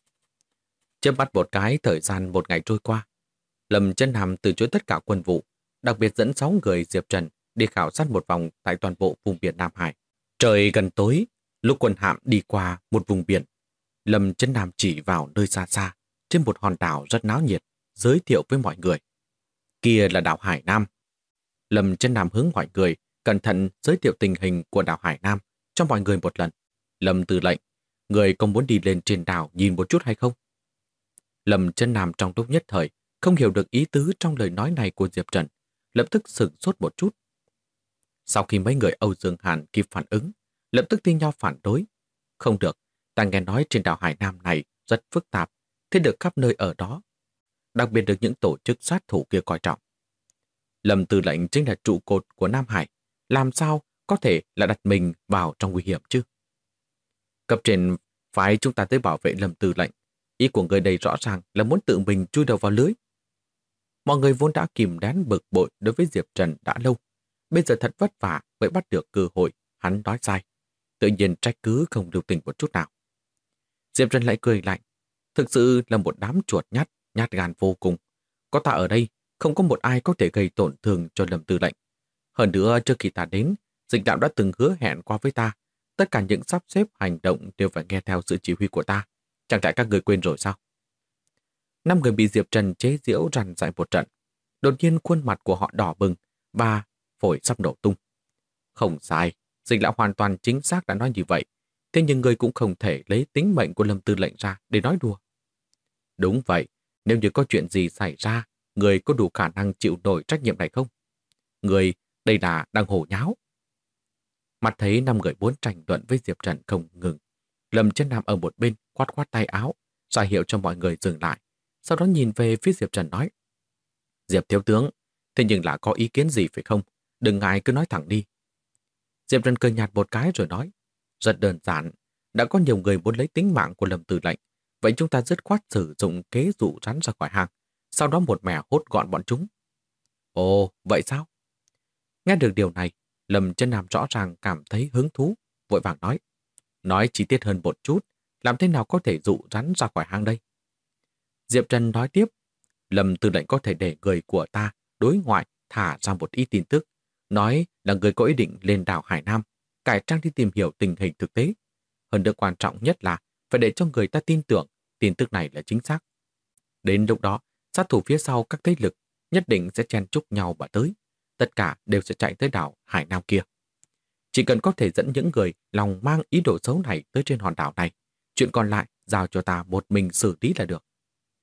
Chớp mắt một cái, thời gian một ngày trôi qua. Lâm Chấn Nam từ chối tất cả quân vụ, đặc biệt dẫn 6 người Diệp Trần đi khảo sát một vòng tại toàn bộ vùng biển Nam Hải. Trời gần tối, lúc quân hạm đi qua một vùng biển, Lâm Chấn Nam chỉ vào nơi xa xa, trên một hòn đảo rất náo nhiệt, giới thiệu với mọi người. Kia là đảo Hải Nam. Lâm Chân Nam hướng mọi người cẩn thận giới thiệu tình hình của đảo Hải Nam cho mọi người một lần. Lâm Tư lệnh, người có muốn đi lên trên đảo nhìn một chút hay không? Lâm Chân Nam trong lúc nhất thời không hiểu được ý tứ trong lời nói này của Diệp Trần, lập tức sửng sốt một chút. Sau khi mấy người Âu Dương Hàn kịp phản ứng, lập tức thi nhau phản đối. Không được, ta nghe nói trên đảo Hải Nam này rất phức tạp, thế được khắp nơi ở đó. Đặc biệt được những tổ chức sát thủ kia coi trọng. Lâm Tư lệnh chính là trụ cột của Nam Hải, làm sao có thể là đặt mình vào trong nguy hiểm chứ? Cấp trên phái chúng ta tới bảo vệ Lâm Tư lệnh. Ý của người đây rõ ràng là muốn tự mình chui đầu vào lưới. Mọi người vốn đã kìm nén bực bội đối với Diệp Trần đã lâu. Bây giờ thật vất vả mới bắt được cơ hội, hắn nói sai. Tự nhiên trách cứ không lưu tình một chút nào. Diệp Trần lại cười lạnh. Thực sự là một đám chuột nhát, nhát gan vô cùng. Có ta ở đây, không có một ai có thể gây tổn thương cho Lâm Tư lệnh. Hơn nữa, trước khi ta đến, Dịch đạo đã từng hứa hẹn qua với ta. Tất cả những sắp xếp hành động đều phải nghe theo sự chỉ huy của ta. Chẳng lẽ các người quên rồi sao? 5 người bị Diệp Trần chế giễu rằn rại một trận. Đột nhiên khuôn mặt của họ đỏ bừng và phổi sắp nổ tung. Không sai, Dịch lão hoàn toàn chính xác đã nói như vậy. Thế nhưng người cũng không thể lấy tính mệnh của Lâm Tư lệnh ra để nói đùa. Đúng vậy, nếu như có chuyện gì xảy ra, người có đủ khả năng chịu nổi trách nhiệm này không? Người, đây là đang hổ nháo. Mặt thấy 5 người muốn tranh luận với Diệp Trần không ngừng. Lâm Chân Nam ở một bên khoát khoát tay áo, ra hiệu cho mọi người dừng lại. Sau đó nhìn về phía Diệp Trần nói: Diệp thiếu tướng, thế nhưng là có ý kiến gì phải không? Đừng ngại cứ nói thẳng đi. Diệp Trần cười nhạt một cái rồi nói: Rất đơn giản, đã có nhiều người muốn lấy tính mạng của Lâm Tư lệnh, vậy chúng ta dứt khoát sử dụng kế dụ rắn ra khỏi hang, sau đó một mẻ hốt gọn bọn chúng. Ồ, vậy sao? Nghe được điều này, Lâm Chân Nam rõ ràng cảm thấy hứng thú, vội vàng nói chi tiết hơn một chút, làm thế nào có thể dụ rắn ra khỏi hang đây? Diệp Trần nói tiếp: Lâm Tư lệnh có thể để người của ta đối ngoại thả ra một ít tin tức, nói là người có ý định lên đảo Hải Nam, cải trang đi tìm hiểu tình hình thực tế. Hơn nữa quan trọng nhất là phải để cho người ta tin tưởng tin tức này là chính xác. Đến lúc đó, sát thủ phía sau các thế lực nhất định sẽ chen chúc nhau mà tới. Tất cả đều sẽ chạy tới đảo Hải Nam kia. Chỉ cần có thể dẫn những người lòng mang ý đồ xấu này tới trên hòn đảo này, chuyện còn lại giao cho ta một mình xử lý là được.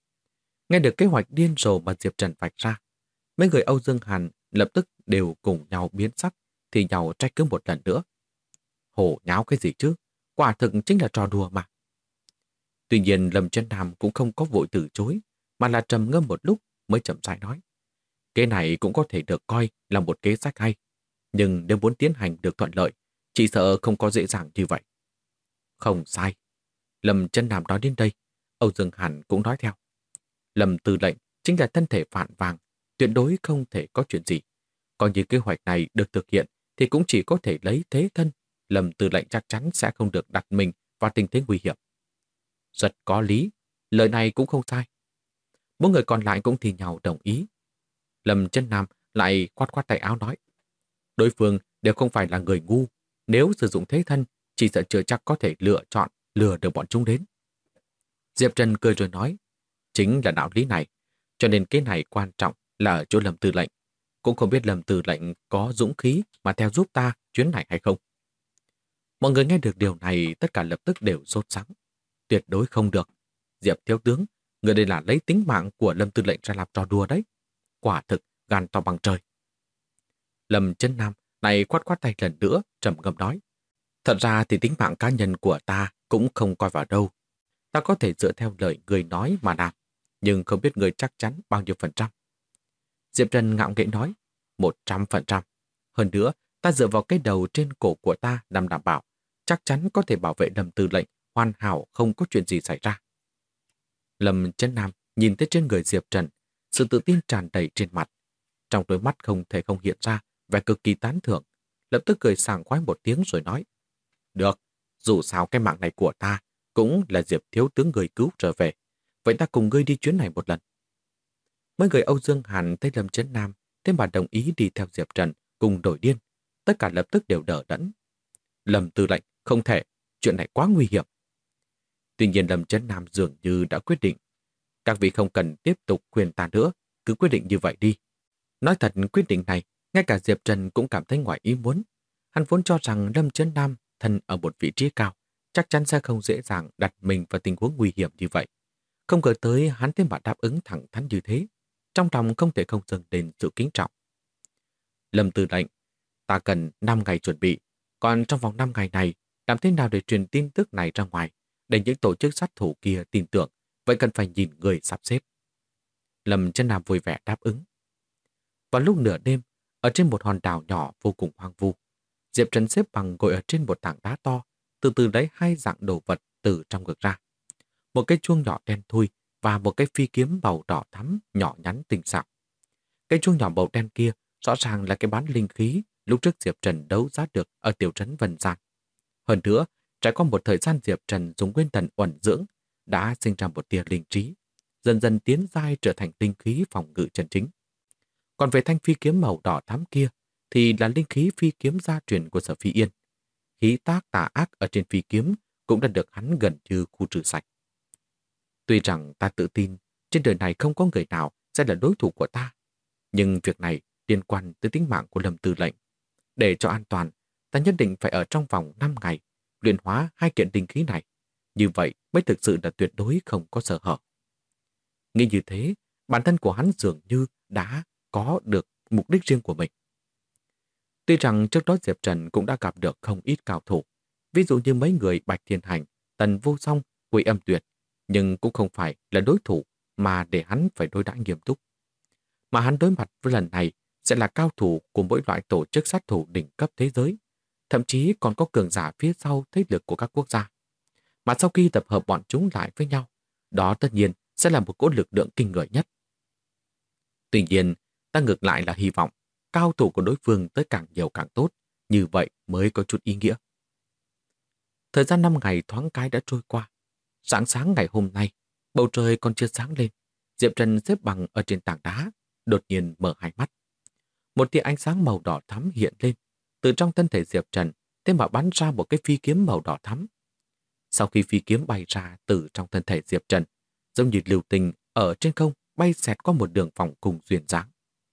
Nghe được kế hoạch điên rồ mà Diệp Trần vạch ra, mấy người Âu Dương Hàn lập tức đều cùng nhau biến sắc, thì nhau trách cứ một lần nữa. Hổ nháo cái gì chứ? Quả thực chính là trò đùa mà. Tuy nhiên Lâm Chân Nam cũng không có vội từ chối, mà là trầm ngâm một lúc mới chậm rãi nói: Kế này cũng có thể được coi là một kế sách hay, nhưng nếu muốn tiến hành được thuận lợi, chỉ sợ không có dễ dàng như vậy. Không sai. Lâm Chân Nam nói đến đây, Âu Dương Hàn cũng nói theo. Lâm Tư lệnh chính là thân thể phản vàng, tuyệt đối không thể có chuyện gì. Còn như kế hoạch này được thực hiện thì cũng chỉ có thể lấy thế thân. Lâm Tư lệnh chắc chắn sẽ không được đặt mình vào tình thế nguy hiểm. Rất có lý, lời này cũng không sai. 4 người còn lại cũng thì nhau đồng ý. Lâm Chân Nam lại khoát khoát tay áo nói: Đối phương đều không phải là người ngu, nếu sử dụng thế thân, chỉ sợ chưa chắc có thể lựa chọn lừa được bọn chúng đến. Diệp Trần cười rồi nói: Chính là đạo lý này, cho nên cái này quan trọng là ở chỗ Lâm Tư lệnh. Cũng không biết Lâm Tư lệnh có dũng khí mà theo giúp ta chuyến này hay không. Mọi người nghe được điều này tất cả lập tức đều sốt sắng. Tuyệt đối không được. Diệp thiếu tướng, người đây là lấy tính mạng của Lâm Tư lệnh ra làm trò đùa đấy. Quả thực gan to bằng trời. Lâm Chân Nam này khoát khoát tay lần nữa, trầm ngâm nói: Thật ra thì tính mạng cá nhân của ta cũng không coi vào đâu. Ta có thể dựa theo lời người nói mà làm, nhưng không biết người chắc chắn bao nhiêu %. Diệp Trần ngạo nghễ nói: 100%. Hơn nữa, ta dựa vào cái đầu trên cổ của ta nằm đảm bảo, chắc chắn có thể bảo vệ Lâm Tư lệnh hoàn hảo, không có chuyện gì xảy ra. Lâm Chân Nam nhìn tới trên người Diệp Trần, sự tự tin tràn đầy trên mặt. Trong đôi mắt không thể không hiện ra vẻ cực kỳ tán thưởng, lập tức cười sảng khoái một tiếng rồi nói: Được, dù sao cái mạng này của ta cũng là Diệp thiếu tướng người cứu trở về, vậy ta cùng ngươi đi chuyến này một lần. Mấy người Âu Dương Hàn thấy Lâm Chấn Nam thế mà đồng ý đi theo Diệp Trần cùng đổi điên, tất cả lập tức đều đỡ đẫn. Lâm tư lệnh, không thể, chuyện này quá nguy hiểm. Tuy nhiên Lâm Chấn Nam dường như đã quyết định. Các vị không cần tiếp tục khuyên ta nữa, cứ quyết định như vậy đi. Nói thật, quyết định này, ngay cả Diệp Trần cũng cảm thấy ngoài ý muốn. Hắn vốn cho rằng Lâm Chấn Nam thân ở một vị trí cao, chắc chắn sẽ không dễ dàng đặt mình vào tình huống nguy hiểm như vậy. Không ngờ tới hắn thế mà đáp ứng thẳng thắn như thế. Trong lòng không thể không dâng lên sự kính trọng. Lâm Tư lệnh, ta cần 5 ngày chuẩn bị. Còn trong vòng 5 ngày này, làm thế nào để truyền tin tức này ra ngoài, để những tổ chức sát thủ kia tin tưởng, vậy cần phải nhìn người sắp xếp. Lâm Chấn Nam vui vẻ đáp ứng. Vào lúc nửa đêm, ở trên một hòn đảo nhỏ vô cùng hoang vu, Diệp Trần xếp bằng ngồi ở trên một tảng đá to, từ từ lấy 2 dạng đồ vật từ trong ngực ra. Một cái chuông nhỏ đen thui và một cái phi kiếm màu đỏ thắm nhỏ nhắn tinh xảo. Cái chuông nhỏ màu đen kia rõ ràng là cái bán linh khí lúc trước Diệp Trần đấu giá được ở tiểu trấn Vân Gian. Hơn nữa, trải qua một thời gian Diệp Trần dùng nguyên thần uẩn dưỡng, đã sinh ra một tia linh trí, dần dần tiến giai trở thành linh khí phòng ngự chân chính. Còn về thanh phi kiếm màu đỏ thắm kia, thì là linh khí phi kiếm gia truyền của Sở Phi Yên. Khí tác tà ác ở trên phi kiếm cũng đã được hắn gần như khu trừ sạch. Tuy rằng ta tự tin trên đời này không có người nào sẽ là đối thủ của ta, nhưng việc này liên quan tới tính mạng của Lâm Tư lệnh. Để cho an toàn, ta nhất định phải ở trong vòng 5 ngày luyện hóa 2 kiện linh khí này. Như vậy mới thực sự là tuyệt đối không có sơ hở. Nghĩ như thế, bản thân của hắn dường như đã có được mục đích riêng của mình. Tuy rằng trước đó Diệp Trần cũng đã gặp được không ít cao thủ, ví dụ như mấy người Bạch Thiên Hành, Tần Vô Song, Quỷ Âm Tuyệt, nhưng cũng không phải là đối thủ mà để hắn phải đối đãi nghiêm túc. Mà hắn đối mặt với lần này sẽ là cao thủ của mỗi loại tổ chức sát thủ đỉnh cấp thế giới, thậm chí còn có cường giả phía sau thế lực của các quốc gia. Mà sau khi tập hợp bọn chúng lại với nhau, đó tất nhiên sẽ là một cỗ lực lượng kinh người nhất. Tuy nhiên, ta ngược lại là hy vọng cao thủ của đối phương tới càng nhiều càng tốt, như vậy mới có chút ý nghĩa. Thời gian 5 ngày thoáng cái đã trôi qua. Sáng sáng ngày hôm nay, bầu trời còn chưa sáng lên. Diệp Trần xếp bằng ở trên tảng đá, đột nhiên mở hai mắt. Một tia ánh sáng màu đỏ thắm hiện lên. Từ trong thân thể Diệp Trần, thế mà bắn ra một cái phi kiếm màu đỏ thắm. Sau khi phi kiếm bay ra từ trong thân thể Diệp Trần, giống như lưu tình ở trên không bay xẹt qua một đường vòng cùng duyên dáng.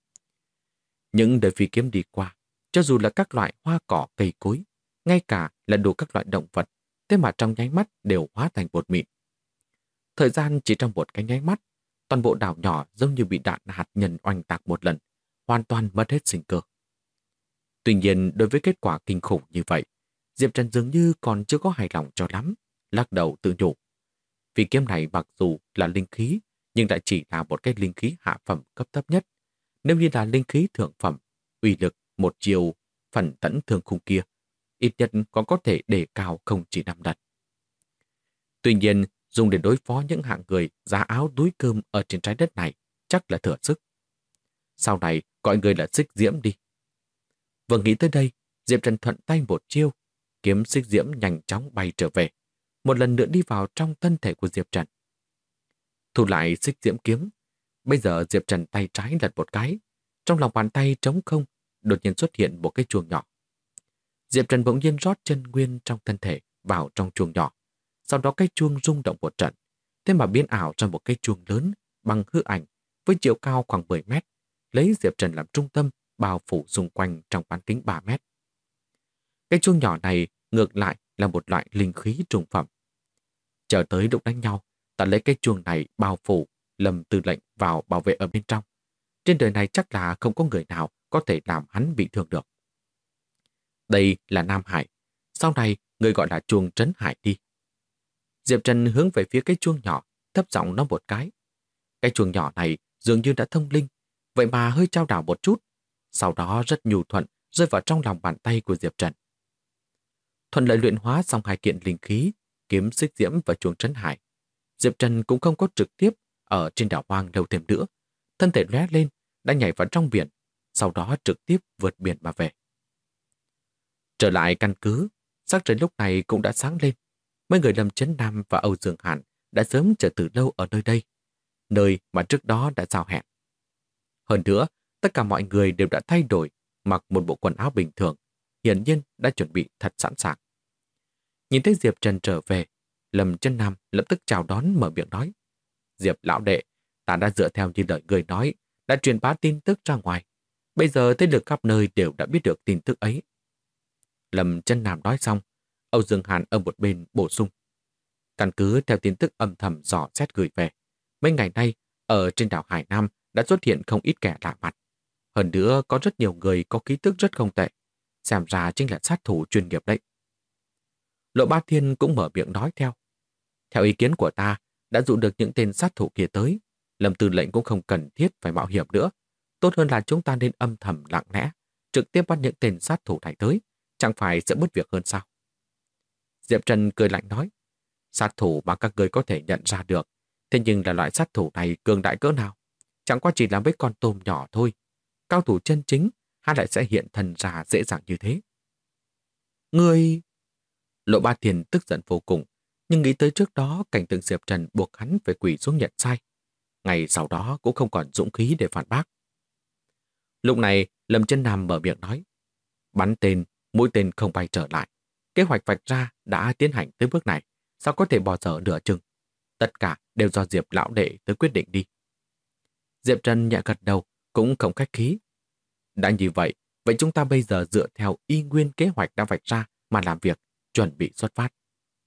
Những đời phi kiếm đi qua, cho dù là các loại hoa cỏ cây cối, ngay cả là đủ các loại động vật, thế mà trong nháy mắt đều hóa thành bột mịn. Thời gian chỉ trong một cái nháy mắt, toàn bộ đảo nhỏ giống như bị đạn hạt nhân oanh tạc một lần, hoàn toàn mất hết sinh cơ. Tuy nhiên, đối với kết quả kinh khủng như vậy, Diệp Trần dường như còn chưa có hài lòng cho lắm, lắc đầu tự nhủ. Phi kiếm này mặc dù là linh khí, nhưng lại chỉ là một cái linh khí hạ phẩm cấp thấp nhất. Nếu như là linh khí thượng phẩm, uy lực một chiều phần tấn thương khung kia, ít nhất còn có thể đề cao không chỉ 5 lần. Tuy nhiên, dùng để đối phó những hạng người giá áo túi cơm ở trên trái đất này chắc là thừa sức. Sau này gọi người là Xích Diễm đi. Vừa nghĩ tới đây, Diệp Trần thuận tay một chiêu, kiếm Xích Diễm nhanh chóng bay trở về, một lần nữa đi vào trong thân thể của Diệp Trần. Thu lại Xích Diễm kiếm, bây giờ Diệp Trần tay trái lật một cái, trong lòng bàn tay trống không, đột nhiên xuất hiện một cái chuông nhỏ. Diệp Trần bỗng nhiên rót chân nguyên trong thân thể vào trong chuông nhỏ, sau đó cái chuông rung động một trận, thế mà biến ảo ra một cái chuông lớn bằng hư ảnh với chiều cao khoảng 10 mét, lấy Diệp Trần làm trung tâm, bao phủ xung quanh trong bán kính 3 mét. Cái chuông nhỏ này ngược lại là một loại linh khí trung phẩm. Chờ tới lúc đánh nhau, ta lấy cái chuông này bao phủ Lâm Tư lệnh vào bảo vệ ở bên trong. Trên đời này chắc là không có người nào có thể làm hắn bị thương được. Đây là Nam Hải, sau này người gọi là chuông Trấn Hải đi. Diệp Trần hướng về phía cái chuông nhỏ, thấp giọng nói một cái. Cái chuông nhỏ này dường như đã thông linh, vậy mà hơi chao đảo một chút, sau đó rất nhu thuận rơi vào trong lòng bàn tay của Diệp Trần. Thuận lợi luyện hóa xong 2 kiện linh khí, kiếm Xích Diễm và chuông Trấn Hải. Diệp Trần cũng không có trực tiếp ở trên đảo hoang lâu thêm nữa, thân thể lóe lên đã nhảy vào trong biển, sau đó trực tiếp vượt biển mà về. Trở lại căn cứ, sắc trời lúc này cũng đã sáng lên. Mấy người Lâm Chấn Nam và Âu Dương Hàn đã sớm chờ từ lâu ở nơi đây, nơi mà trước đó đã giao hẹn. Hơn nữa, tất cả mọi người đều đã thay đổi, mặc một bộ quần áo bình thường, hiển nhiên đã chuẩn bị thật sẵn sàng. Nhìn thấy Diệp Trần trở về, Lâm Chấn Nam lập tức chào đón mở miệng nói. Diệp lão đệ, ta đã dựa theo như lời người nói, đã truyền bá tin tức ra ngoài. Bây giờ thế lực khắp nơi đều đã biết được tin tức ấy. Lâm Chân Nam nói xong, Âu Dương Hàn ở một bên bổ sung. Căn cứ theo tin tức âm thầm dò xét gửi về, mấy ngày nay, ở trên đảo Hải Nam đã xuất hiện không ít kẻ lạ mặt. Hơn nữa có rất nhiều người có ký tức rất không tệ. Xem ra chính là sát thủ chuyên nghiệp đấy. Lộ Ba Thiên cũng mở miệng nói theo. Theo ý kiến của ta, đã dụ được những tên sát thủ kia tới. Lâm Tư lệnh cũng không cần thiết phải mạo hiểm nữa. Tốt hơn là chúng ta nên âm thầm lặng lẽ, trực tiếp bắt những tên sát thủ này tới. Chẳng phải sẽ bớt việc hơn sao? Diệp Trần cười lạnh nói. Sát thủ mà các người có thể nhận ra được. Thế nhưng là loại sát thủ này cường đại cỡ nào? Chẳng qua chỉ là mấy con tôm nhỏ thôi. Cao thủ chân chính, hắn lại sẽ hiện thân ra dễ dàng như thế. Người... Lộ Ba Thiên tức giận vô cùng, nhưng nghĩ tới trước đó cảnh tượng Diệp Trần buộc hắn phải quỳ xuống nhận sai. Ngày sau đó cũng không còn dũng khí để phản bác. Lúc này, Lâm Chân Nam mở miệng nói. Bắn tên, mũi tên không bay trở lại. Kế hoạch vạch ra đã tiến hành tới bước này, sao có thể bỏ dở nửa chừng? Tất cả đều do Diệp lão đệ tới quyết định đi. Diệp Trần nhẹ gật đầu, cũng không khách khí. Đã như vậy, vậy chúng ta bây giờ dựa theo y nguyên kế hoạch đã vạch ra mà làm việc, chuẩn bị xuất phát.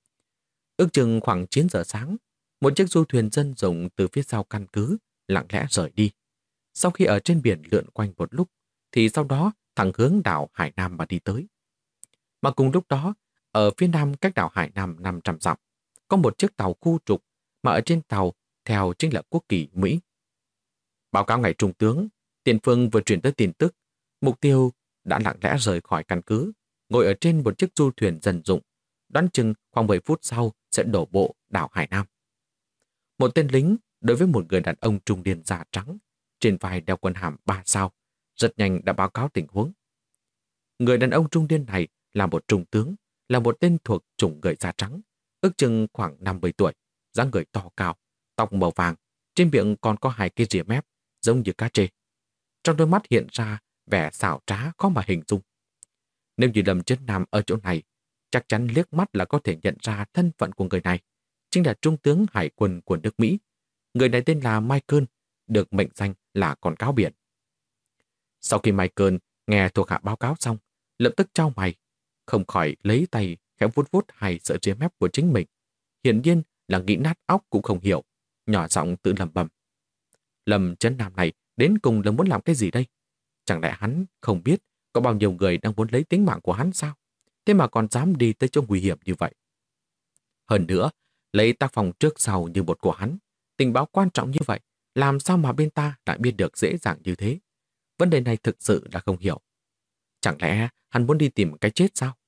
Ước chừng khoảng 9 giờ sáng, một chiếc du thuyền dân dụng từ phía sau căn cứ lặng lẽ rời đi. Sau khi ở trên biển lượn quanh một lúc, thì sau đó thẳng hướng đảo Hải Nam mà đi tới. Mà cùng lúc đó, ở phía nam cách đảo Hải Nam 500 dặm, có một chiếc tàu khu trục mà ở trên tàu theo chính là quốc kỳ Mỹ. Báo cáo ngài trung tướng, Tiền Phương vừa truyền tới tin tức, mục tiêu đã lặng lẽ rời khỏi căn cứ, ngồi ở trên một chiếc du thuyền dân dụng, đoán chừng khoảng 10 phút sau sẽ đổ bộ đảo Hải Nam. Một tên lính đối với một người đàn ông trung niên da trắng, trên vai đeo quân hàm 3 sao, rất nhanh đã báo cáo tình huống. Người đàn ông trung niên này là một trung tướng, là một tên thuộc chủng người da trắng, ước chừng khoảng 50 tuổi, dáng người to cao, tóc màu vàng, trên miệng còn có 2 cái rìa mép, giống như cá trê. Trong đôi mắt hiện ra vẻ xảo trá khó mà hình dung. Nếu như Lâm Chân Nam ở chỗ này, chắc chắn liếc mắt là có thể nhận ra thân phận của người này. Chính là trung tướng hải quân của nước Mỹ. Người này tên là Michael, được mệnh danh là con cáo biển. Sau khi Michael nghe thuộc hạ báo cáo xong, lập tức chau mày, không khỏi lấy tay khẽ vuốt vuốt 2 sợi ria mép của chính mình. Hiển nhiên là nghĩ nát óc cũng không hiểu, nhỏ giọng tự lẩm bẩm. Lâm Chân Nam này đến cùng là muốn làm cái gì đây? Chẳng lẽ hắn không biết có bao nhiêu người đang muốn lấy tính mạng của hắn sao? Thế mà còn dám đi tới chỗ nguy hiểm như vậy. Hơn nữa, lấy tác phòng trước sau như một của hắn, tình báo quan trọng như vậy, làm sao mà bên ta lại biết được dễ dàng như thế? Vấn đề này thực sự là không hiểu. Chẳng lẽ hắn muốn đi tìm cái chết sao?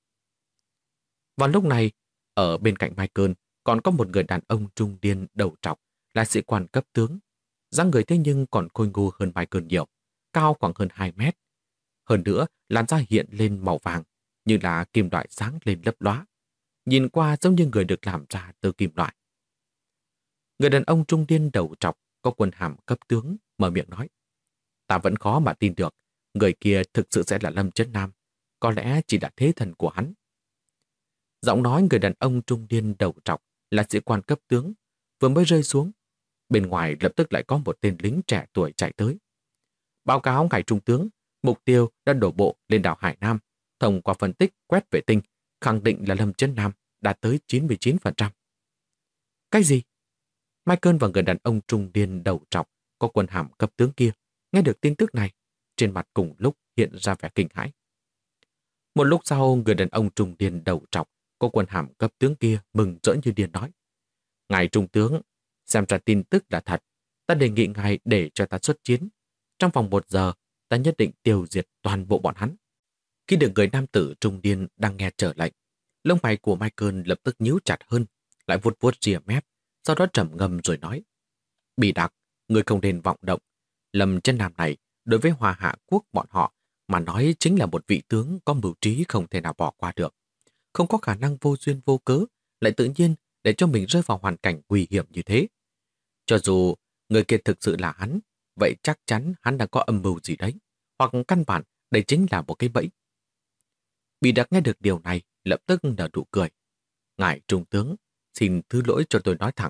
Vào lúc này, ở bên cạnh Michael còn có một người đàn ông trung niên đầu trọc, là sĩ quan cấp tướng. Dáng người thế nhưng còn khôi ngô hơn Michael nhiều, cao khoảng hơn 2 mét. Hơn nữa, làn da hiện lên màu vàng, như là kim loại sáng lên lấp lóa. Nhìn qua giống như người được làm ra từ kim loại. Người đàn ông trung niên đầu trọc có quân hàm cấp tướng mở miệng nói. Ta vẫn khó mà tin được, người kia thực sự sẽ là Lâm Chân Nam, có lẽ chỉ là thế thần của hắn. Giọng nói người đàn ông trung niên đầu trọc là sĩ quan cấp tướng, vừa mới rơi xuống. Bên ngoài lập tức lại có một tên lính trẻ tuổi chạy tới. Báo cáo ngài trung tướng, mục tiêu đã đổ bộ lên đảo Hải Nam, thông qua phân tích quét vệ tinh, khẳng định là Lâm Chân Nam đạt tới 99%. Cái gì? Michael và người đàn ông trung niên đầu trọc có quân hàm cấp tướng kia nghe được tin tức này, trên mặt cùng lúc hiện ra vẻ kinh hãi. Một lúc sau, người đàn ông trung niên đầu trọc có quân hàm cấp tướng kia mừng rỡ như điên nói. Ngài trung tướng, xem ra tin tức là thật, ta đề nghị ngài để cho ta xuất chiến. Trong vòng 1 giờ, ta nhất định tiêu diệt toàn bộ bọn hắn. Khi được người nam tử trung niên đang nghe trở lệnh, lông mày của Michael lập tức nhíu chặt hơn, lại vuốt vuốt rìa mép, sau đó trầm ngâm rồi nói. Bị đặc, người không nên vọng động. Lâm Chân Nam này, đối với Hoa Hạ quốc bọn họ, mà nói chính là một vị tướng có mưu trí không thể nào bỏ qua được. Không có khả năng vô duyên vô cớ, lại tự nhiên để cho mình rơi vào hoàn cảnh nguy hiểm như thế. Cho dù người kia thực sự là hắn, vậy chắc chắn hắn đã có âm mưu gì đấy, hoặc căn bản đây chính là một cái bẫy. Bị đặc nghe được điều này, lập tức nở nụ cười. Ngài trung tướng, xin thứ lỗi cho tôi nói thẳng,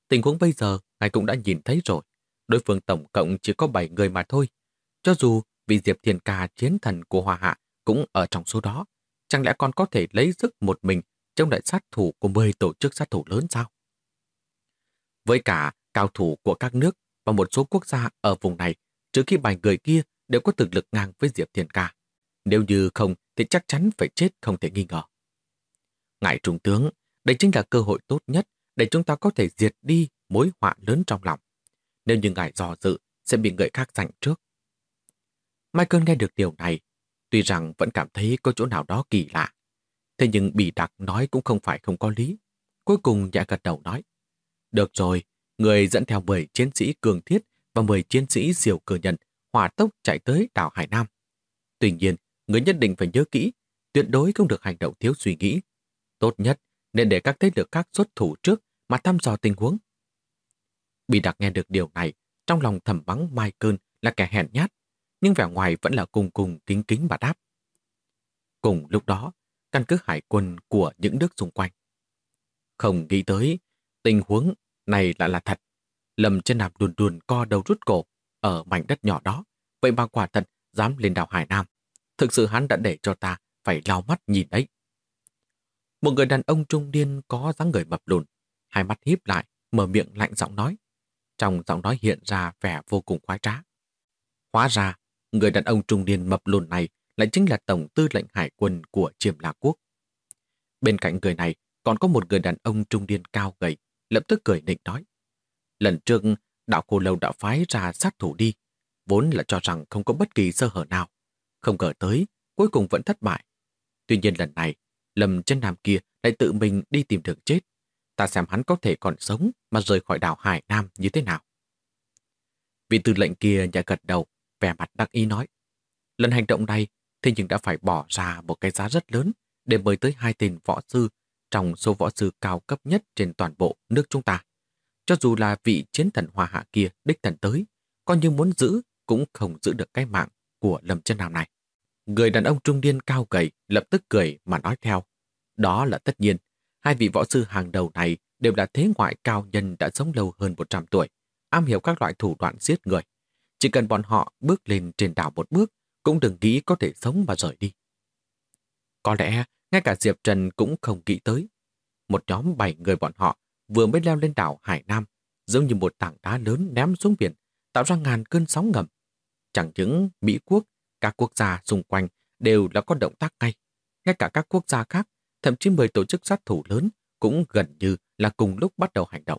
Tình huống bây giờ ngài cũng đã nhìn thấy rồi. Đối phương tổng cộng chỉ có 7 người mà thôi. Cho dù vị Diệp Thiên Ca chiến thần của Hoa Hạ cũng ở trong số đó, chẳng lẽ còn có thể lấy sức một mình chống lại sát thủ của 10 tổ chức sát thủ lớn sao? Với cả cao thủ của các nước và một số quốc gia ở vùng này, trừ khi 7 người kia đều có thực lực ngang với Diệp Thiên Ca. Nếu như không thì chắc chắn phải chết không thể nghi ngờ. Ngài Trung tướng, đây chính là cơ hội tốt nhất để chúng ta có thể diệt đi mối họa lớn trong lòng. Nếu như ngài dò dự, sẽ bị người khác giành trước. Michael nghe được điều này, tuy rằng vẫn cảm thấy có chỗ nào đó kỳ lạ. Thế nhưng Bỉ Đặc nói cũng không phải không có lý. Cuối cùng nhẹ gật đầu nói, được rồi, người dẫn theo 10 chiến sĩ cường thiết và 10 chiến sĩ siêu cơ nhân hỏa tốc chạy tới đảo Hải Nam. Tuy nhiên, người nhất định phải nhớ kỹ, tuyệt đối không được hành động thiếu suy nghĩ. Tốt nhất nên để các thế lực khác xuất thủ trước mà thăm dò tình huống. Bỉ Đặc nghe được điều này, trong lòng thầm mắng Michael là kẻ hèn nhát, nhưng vẻ ngoài vẫn là cùng cùng kính kính mà đáp. Cùng lúc đó, căn cứ hải quân của những nước xung quanh. Không nghĩ tới, tình huống này lại là thật. Lâm Chân Nam đùn đùn co đầu rút cổ ở mảnh đất nhỏ đó, vậy mà quả thật dám lên đảo Hải Nam. Thực sự hắn đã để cho ta phải lau mắt nhìn đấy. Một người đàn ông trung niên có dáng người mập lùn, hai mắt híp lại, mở miệng lạnh giọng nói. Trong giọng nói hiện ra vẻ vô cùng khoái trá. Hóa ra, người đàn ông trung niên mập lùn này lại chính là Tổng tư lệnh hải quân của Chiêm La Quốc. Bên cạnh người này còn có một người đàn ông trung niên cao gầy, lập tức cười nịnh nói. Lần trước, đạo Khô Lâu đã phái ra sát thủ đi, vốn là cho rằng không có bất kỳ sơ hở nào. Không ngờ tới, cuối cùng vẫn thất bại. Tuy nhiên lần này, Lâm Chân Nam kia lại tự mình đi tìm đường chết. Ta xem hắn có thể còn sống mà rời khỏi đảo Hải Nam như thế nào. Vị tư lệnh kia nhẹ gật đầu, vẻ mặt đắc ý nói. Lần hành động này, thế nhưng đã phải bỏ ra một cái giá rất lớn để mời tới 2 tên võ sư trong số võ sư cao cấp nhất trên toàn bộ nước chúng ta. Cho dù là vị chiến thần Hoa Hạ kia đích thần tới, coi như muốn giữ cũng không giữ được cái mạng của Lâm Chân Nam này. Người đàn ông trung niên cao gầy lập tức cười mà nói theo. Đó là tất nhiên, 2 vị võ sư hàng đầu này đều là thế ngoại cao nhân đã sống lâu hơn 100 tuổi, am hiểu các loại thủ đoạn giết người. Chỉ cần bọn họ bước lên trên đảo một bước, cũng đừng nghĩ có thể sống mà rời đi. Có lẽ ngay cả Diệp Trần cũng không nghĩ tới. Một nhóm 7 người bọn họ vừa mới leo lên đảo Hải Nam, giống như một tảng đá lớn ném xuống biển, tạo ra ngàn cơn sóng ngầm. Chẳng những Mỹ Quốc, các quốc gia xung quanh đều đã có động tác ngay. Ngay cả các quốc gia khác, thậm chí 10 tổ chức sát thủ lớn cũng gần như là cùng lúc bắt đầu hành động.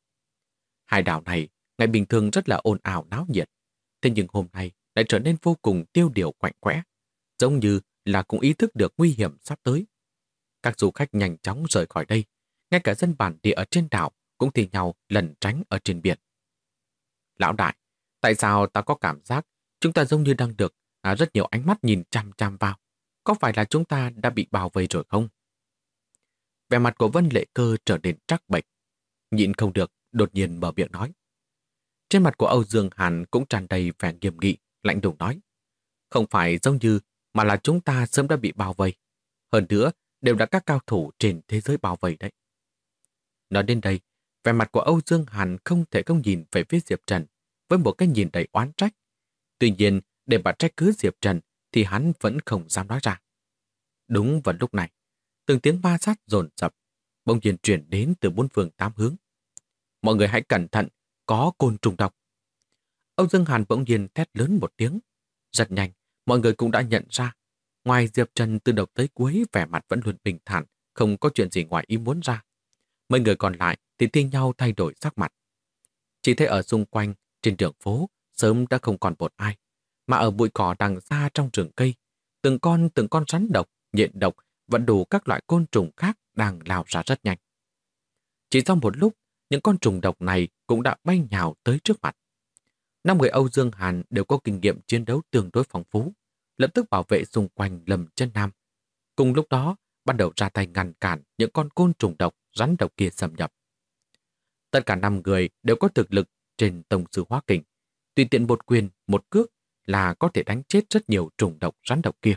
Hai đảo này ngày bình thường rất là ồn ào náo nhiệt, thế nhưng hôm nay lại trở nên vô cùng tiêu điều quạnh quẽ, giống như là cũng ý thức được nguy hiểm sắp tới. Các du khách nhanh chóng rời khỏi đây, ngay cả dân bản địa ở trên đảo cũng thì nhau lẩn tránh ở trên biển. Lão đại, tại sao ta có cảm giác chúng ta giống như đang được rất nhiều ánh mắt nhìn chăm chăm vào? Có phải là chúng ta đã bị bao vây rồi không? Vẻ mặt của Vân Lệ Cơ trở nên trắc bệch, nhịn không được, đột nhiên mở miệng nói. Trên mặt của Âu Dương Hàn cũng tràn đầy vẻ nghiêm nghị, lạnh lùng nói. Không phải giống như, mà là chúng ta sớm đã bị bao vây. Hơn nữa, đều là các cao thủ trên thế giới bao vây đấy. Nói đến đây, vẻ mặt của Âu Dương Hàn không thể không nhìn về phía Diệp Trần với một cái nhìn đầy oán trách. Tuy nhiên, để mà trách cứ Diệp Trần thì hắn vẫn không dám nói ra. Đúng vào lúc này, từng tiếng ma sát dồn dập bỗng nhiên truyền đến từ 4 phương 8 hướng. Mọi người hãy cẩn thận, có côn trùng độc. Âu Dương Hàn bỗng nhiên thét lớn một tiếng. Rất nhanh, mọi người cũng đã nhận ra. Ngoài Diệp Trần từ đầu tới cuối vẻ mặt vẫn luôn bình thản, không có chuyện gì ngoài ý muốn ra. Mấy người còn lại thì thi nhau thay đổi sắc mặt. Chỉ thấy ở xung quanh, trên đường phố, sớm đã không còn một ai. Mà ở bụi cỏ đằng xa trong rừng cây, từng con rắn độc, nhện độc và đủ các loại côn trùng khác đang lao ra rất nhanh. Chỉ sau một lúc, những con trùng độc này cũng đã bay nhào tới trước mặt. 5 người Âu Dương Hàn đều có kinh nghiệm chiến đấu tương đối phong phú, lập tức bảo vệ xung quanh Lâm Chân Nam. Cùng lúc đó, bắt đầu ra tay ngăn cản những con côn trùng độc, rắn độc kia xâm nhập. Tất cả 5 người đều có thực lực trên tông sư hóa kình, tùy tiện một quyền, một cước là có thể đánh chết rất nhiều trùng độc, rắn độc kia.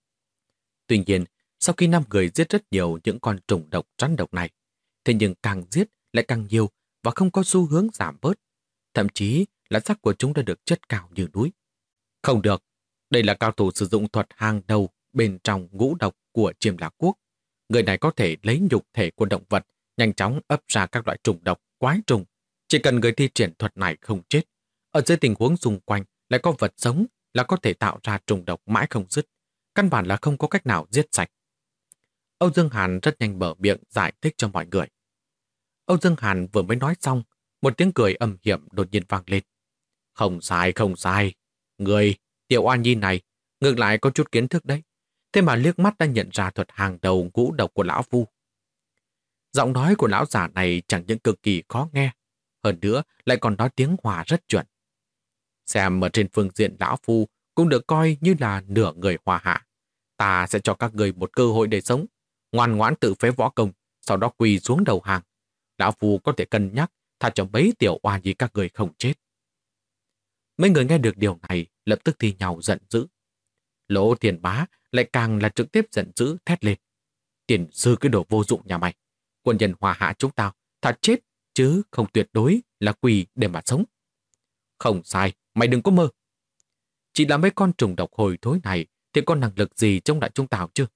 Tuy nhiên, sau khi 5 người giết rất nhiều những con trùng độc, rắn độc này, thế nhưng càng giết lại càng nhiều và không có xu hướng giảm bớt. Thậm chí là sắc của chúng đã được chất cao như núi. Không được, đây là cao thủ sử dụng thuật hàng đầu bên trong ngũ độc của Chiêm La Quốc. Người này có thể lấy nhục thể của động vật, nhanh chóng ấp ra các loại trùng độc, quái trùng. Chỉ cần người thi triển thuật này không chết, ở dưới tình huống xung quanh lại có vật sống là có thể tạo ra trùng độc mãi không dứt. Căn bản là không có cách nào giết sạch. Âu Dương Hàn rất nhanh mở miệng giải thích cho mọi người. Âu Dương Hàn vừa mới nói xong, một tiếng cười âm hiểm đột nhiên vang lên. Không sai, không sai. Người, Tiểu Oan Nhi này, ngược lại có chút kiến thức đấy. Thế mà liếc mắt đã nhận ra thuật hàng đầu ngũ độc của lão phu. Giọng nói của lão giả này chẳng những cực kỳ khó nghe, hơn nữa lại còn nói tiếng Hòa rất chuẩn. Xem ở trên phương diện lão phu cũng được coi như là nửa người Hòa hạ. Ta sẽ cho các người một cơ hội để sống, ngoan ngoãn tự phế võ công, sau đó quỳ xuống đầu hàng. Lão phu có thể cân nhắc tha cho mấy tiểu oan nhi các người không chết. Mấy người nghe được điều này lập tức thi nhau giận dữ. Lỗ Thiền Bá lại càng là trực tiếp giận dữ thét lên. Tiền sư cái đồ vô dụng nhà mày. Quân nhân Hòa hạ chúng tao thà chết chứ không tuyệt đối là quỳ để mà sống. Không sai, mày đừng có mơ. Chỉ là mấy con trùng độc hồi thối này thì có năng lực gì chống lại chúng tao chứ?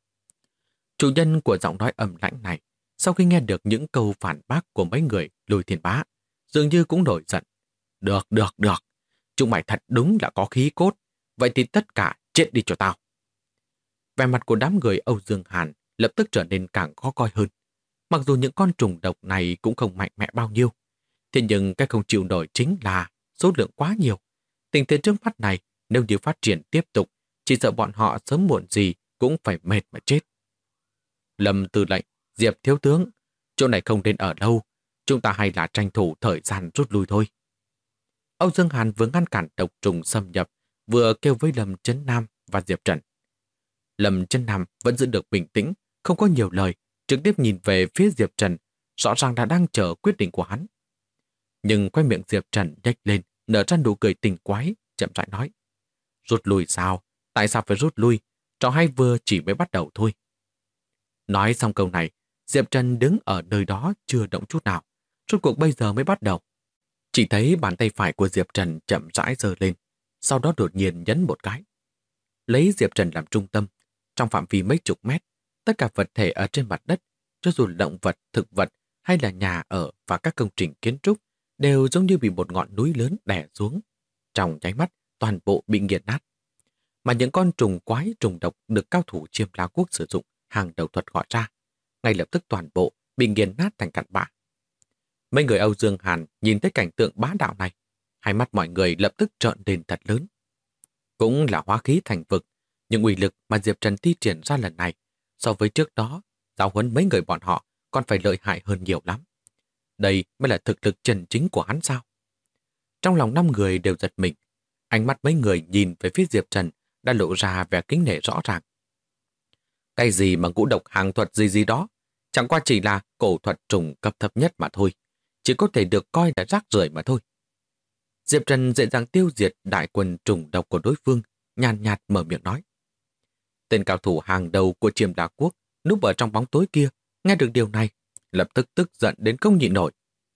Chủ nhân của giọng nói ầm lãnh này, sau khi nghe được những câu phản bác của mấy người Lôi Thiên Bá, dường như cũng nổi giận. Được. Chúng mày thật đúng là có khí cốt. Vậy thì tất cả chết đi cho tao. Vẻ mặt của đám người Âu Dương Hàn lập tức trở nên càng khó coi hơn. Mặc dù những con trùng độc này cũng không mạnh mẽ bao nhiêu, thế nhưng cái không chịu nổi chính là số lượng quá nhiều. Tình thế trước mắt này, nếu như phát triển tiếp tục, chỉ sợ bọn họ sớm muộn gì cũng phải mệt mà chết. Lâm Tư lệnh, Diệp thiếu tướng, chỗ này không nên ở lâu, chúng ta hay là tranh thủ thời gian rút lui thôi. Âu Dương Hàn vừa ngăn cản độc trùng xâm nhập, vừa kêu với Lâm Chấn Nam và Diệp Trần. Lâm Chấn Nam vẫn giữ được bình tĩnh, không có nhiều lời, trực tiếp nhìn về phía Diệp Trần, rõ ràng là đang chờ quyết định của hắn. Nhưng quay miệng Diệp Trần nhếch lên, nở ra nụ cười tình quái, chậm rãi nói. Rút lui sao? Tại sao phải rút lui? Trò hay vừa chỉ mới bắt đầu thôi. Nói xong câu này, Diệp Trần đứng ở nơi đó chưa động chút nào. Rốt cuộc bây giờ mới bắt đầu. Chỉ thấy bàn tay phải của Diệp Trần chậm rãi giơ lên, sau đó đột nhiên nhấn một cái. Lấy Diệp Trần làm trung tâm, trong phạm vi mấy chục mét, tất cả vật thể ở trên mặt đất, cho dù động vật, thực vật hay là nhà ở và các công trình kiến trúc, đều giống như bị một ngọn núi lớn đè xuống. Trong nháy mắt, toàn bộ bị nghiền nát. Mà những con trùng quái trùng độc được cao thủ Chiêm La Quốc sử dụng hàng đầu thuật gọi ra, ngay lập tức toàn bộ bị nghiền nát thành cặn bã. Mấy người Âu Dương Hàn nhìn thấy cảnh tượng bá đạo này, hai mắt mọi người lập tức trợn lên thật lớn. Cũng là hóa khí thành vực, nhưng uy lực mà Diệp Trần thi triển ra lần này, so với trước đó, giáo huấn mấy người bọn họ còn phải lợi hại hơn nhiều lắm. Đây mới là thực lực chân chính của hắn sao? Trong lòng 5 người đều giật mình, ánh mắt mấy người nhìn về phía Diệp Trần đã lộ ra vẻ kính nể rõ ràng. Cái gì mà ngũ độc hàng thuật gì đó, chẳng qua chỉ là cổ thuật trùng cấp thấp nhất mà thôi, chỉ có thể được coi là rác rưởi mà thôi. Diệp Trần dễ dàng tiêu diệt đại quân trùng độc của đối phương, nhàn nhạt mở miệng nói. Tên cao thủ hàng đầu của Chiêm La Quốc núp ở trong bóng tối kia, nghe được điều này, lập tức tức giận đến không nhịn nổi.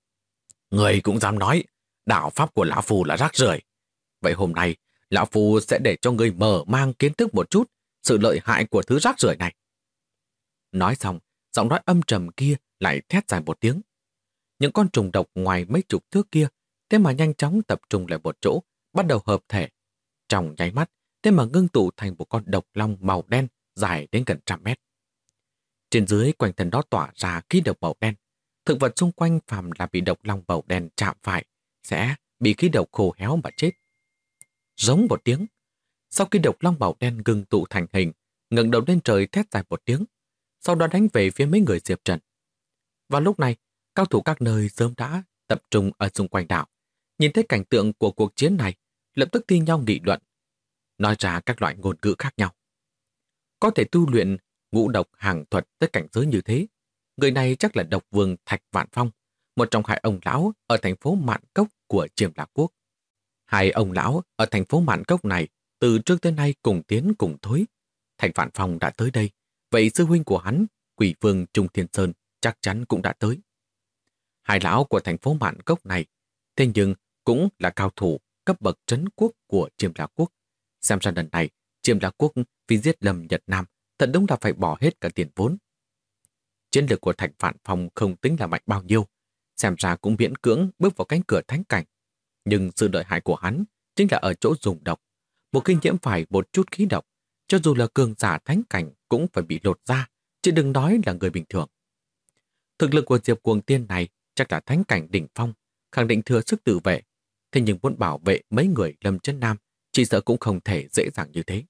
Người cũng dám nói, đạo pháp của Lão Phu là rác rưởi. Vậy hôm nay, Lão Phu sẽ để cho người mở mang kiến thức một chút sự lợi hại của thứ rác rưởi này. Nói xong, giọng nói âm trầm kia lại thét dài một tiếng. Những con trùng độc ngoài mấy chục thước kia, thế mà nhanh chóng tập trung lại một chỗ, bắt đầu hợp thể. Trong nháy mắt, thế mà ngưng tụ thành một con độc long màu đen dài đến gần 100 mét. Trên dưới quanh thân đó tỏa ra khí độc màu đen. Thực vật xung quanh phàm là bị độc long màu đen chạm phải, sẽ bị khí độc khô héo mà chết. Giống một tiếng. Sau khi độc long màu đen ngưng tụ thành hình, ngẩng đầu lên trời thét dài một tiếng, sau đó đánh về phía mấy người Diệp Trần. Vào lúc này, cao thủ các nơi sớm đã tập trung ở xung quanh đảo. Nhìn thấy cảnh tượng của cuộc chiến này, lập tức thi nhau nghị luận, nói ra các loại ngôn ngữ khác nhau. Có thể tu luyện ngũ độc hàng thuật tới cảnh giới như thế, người này chắc là độc vương Thạch Vạn Phong, một trong hai ông lão ở thành phố Mạn Cốc của Chiêm La Quốc. Hai ông lão ở thành phố Mạn Cốc này từ trước tới nay cùng tiến cùng thối. Thạch Vạn Phong đã tới đây, vậy sư huynh của hắn, Quỷ Vương Trung Thiên Sơn, chắc chắn cũng đã tới. Hai lão của thành phố Mạn Cốc này, thế nhưng cũng là cao thủ cấp bậc trấn quốc của Chiêm La Quốc. Xem ra lần này, Chiêm La Quốc vì giết lầm Nhật Nam, thật đúng là phải bỏ hết cả tiền vốn. Chiến lược của Thạch Vạn Phong không tính là mạnh bao nhiêu, xem ra cũng miễn cưỡng bước vào cánh cửa thánh cảnh. Nhưng sự lợi hại của hắn chính là ở chỗ dùng độc. Một khi nhiễm phải một chút khí độc, cho dù là cường giả thánh cảnh cũng phải bị lột ra, chứ đừng nói là người bình thường. Thực lực của Diệp Cuồng Tiên này chắc là thánh cảnh đỉnh phong, khẳng định thừa sức tự vệ. Thế nhưng muốn bảo vệ mấy người Lâm Chân Nam, chỉ sợ cũng không thể dễ dàng như thế.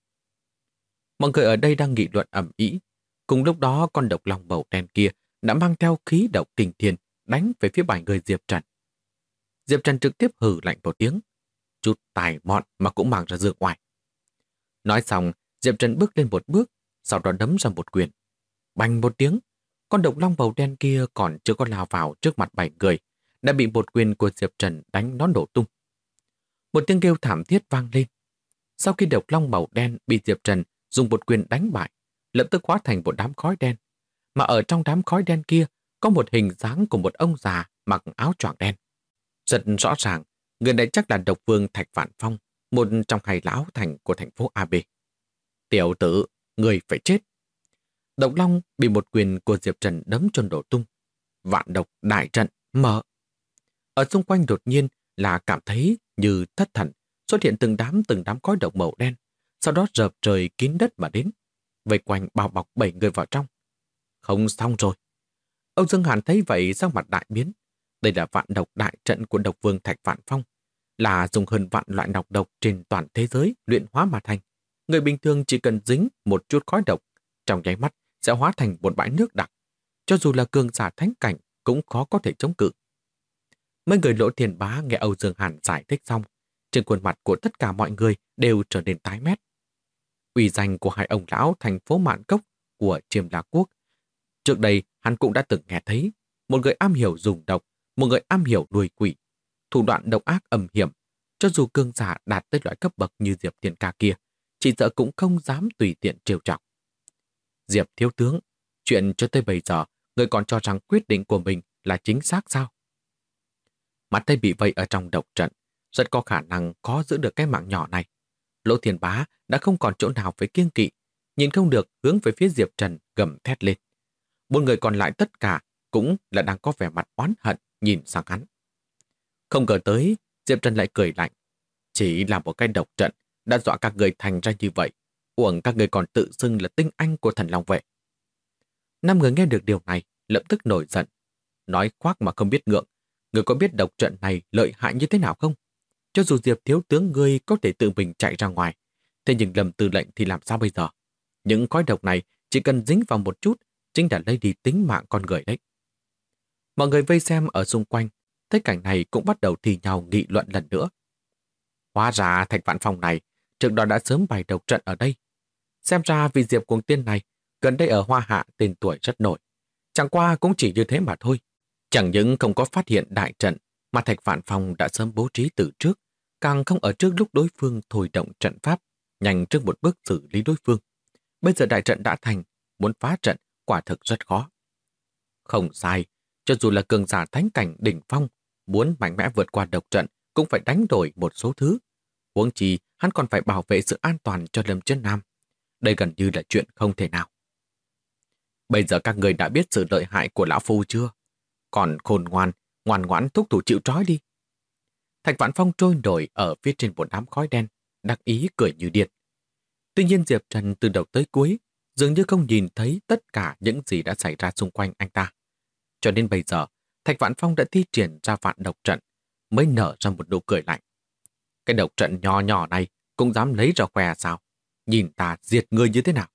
Mọi người ở đây đang nghị luận ầm ĩ. Cùng lúc đó con độc long màu đen kia đã mang theo khí độc kinh thiên đánh về phía bảy người Diệp Trần. Diệp Trần trực tiếp hừ lạnh một tiếng. Chút tài mọn mà cũng mang ra dược ngoài. Nói xong, Diệp Trần bước lên một bước, sau đó đấm ra một quyền. Bành một tiếng, con độc long màu đen kia còn chưa có lao vào trước mặt bảy người, đã bị một quyền của Diệp Trần đánh nó nổ tung. Một tiếng kêu thảm thiết vang lên. Sau khi độc long màu đen bị Diệp Trần dùng một quyền đánh bại, lập tức hóa thành một đám khói đen. Mà ở trong đám khói đen kia có một hình dáng của một ông già mặc áo choàng đen. Rất rõ ràng, người này chắc là độc vương Thạch Vạn Phong, một trong hai lão thành của thành phố AB. Tiểu tử, người phải chết. Độc long bị một quyền của Diệp Trần đấm cho đổ tung. Vạn độc đại trận mở. Ở xung quanh đột nhiên là cảm thấy như thất thần, xuất hiện từng đám khói độc màu đen, sau đó rợp trời kín đất mà đến, vây quanh bao bọc 7 người vào trong. Không xong rồi. Âu Dương Hàn thấy vậy sắc mặt đại biến. Đây là vạn độc đại trận của độc vương Thạch Vạn Phong, là dùng hơn vạn loại nọc độc trên toàn thế giới luyện hóa mà thành. Người bình thường chỉ cần dính một chút khói độc, trong nháy mắt sẽ hóa thành một bãi nước đặc. Cho dù là cường giả thánh cảnh cũng khó có thể chống cự. Mấy người Lỗ Thiền Bá nghe Âu Dương Hàn giải thích xong, trên khuôn mặt của tất cả mọi người đều trở nên tái mét. Uy danh của hai ông lão thành phố Mạn Cốc của Chiêm La Quốc. Trước đây hắn cũng đã từng nghe thấy, một người am hiểu dùng độc, một người am hiểu nuôi quỷ. Thủ đoạn độc ác âm hiểm, cho dù cường giả đạt tới loại cấp bậc như Diệp Thiên Ca kia, chỉ sợ cũng không dám tùy tiện trêu chọc. Diệp thiếu tướng, chuyện cho tới bây giờ, người còn cho rằng quyết định của mình là chính xác sao? Mắt thấy bị vây ở trong độc trận, rất có khả năng khó giữ được cái mạng nhỏ này. Lỗ Thiền Bá đã không còn chỗ nào phải kiêng kỵ, nhìn không được hướng về phía Diệp Trần gầm thét lên. 4 người còn lại tất cả cũng là đang có vẻ mặt oán hận nhìn sang hắn. Không ngờ tới, Diệp Trần lại cười lạnh. Chỉ là một cái độc trận đã dọa các người thành ra như vậy. Uổng các người còn tự xưng là tinh anh của Thần Long Vệ. 5 người nghe được điều này lập tức nổi giận. Nói khoác mà không biết ngượng. Người có biết độc trận này lợi hại như thế nào không? Cho dù Diệp thiếu tướng ngươi có thể tự mình chạy ra ngoài, thế nhưng Lâm tư lệnh thì làm sao bây giờ? Những khói độc này chỉ cần dính vào một chút chính là lấy đi tính mạng con người đấy. Mọi người vây xem ở xung quanh, thấy cảnh này cũng bắt đầu thì nhau nghị luận lần nữa. Hóa ra Thạch Vạn Phong này trước đó đã sớm bày độc trận ở đây. Xem ra vì Diệp Cuồng Tiên này gần đây ở Hoa Hạ tên tuổi rất nổi. Chẳng qua cũng chỉ như thế mà thôi. Chẳng những không có phát hiện đại trận mà Thạch Vạn Phong đã sớm bố trí từ trước, càng không ở trước lúc đối phương thôi động trận pháp, nhanh trước một bước xử lý đối phương. Bây giờ đại trận đã thành, muốn phá trận quả thực rất khó. Không sai, cho dù là cường giả thánh cảnh đỉnh phong, muốn mạnh mẽ vượt qua độc trận cũng phải đánh đổi một số thứ. Huống chi hắn còn phải bảo vệ sự an toàn cho Lâm Chân Nam. Đây gần như là chuyện không thể nào. Bây giờ các người đã biết sự lợi hại của lão phu chưa? Còn khôn ngoan, ngoan ngoãn thúc thủ chịu trói đi. Thạch Vạn Phong trôi nổi ở phía trên một đám khói đen, đắc ý cười như điên. Tuy nhiên Diệp Trần từ đầu tới cuối dường như không nhìn thấy tất cả những gì đã xảy ra xung quanh anh ta. Cho đến bây giờ, Thạch Vạn Phong đã thi triển ra vạn độc trận, mới nở ra một nụ cười lạnh. Cái độc trận nhỏ nhỏ này cũng dám lấy ra khoe sao? Nhìn ta diệt người như thế nào?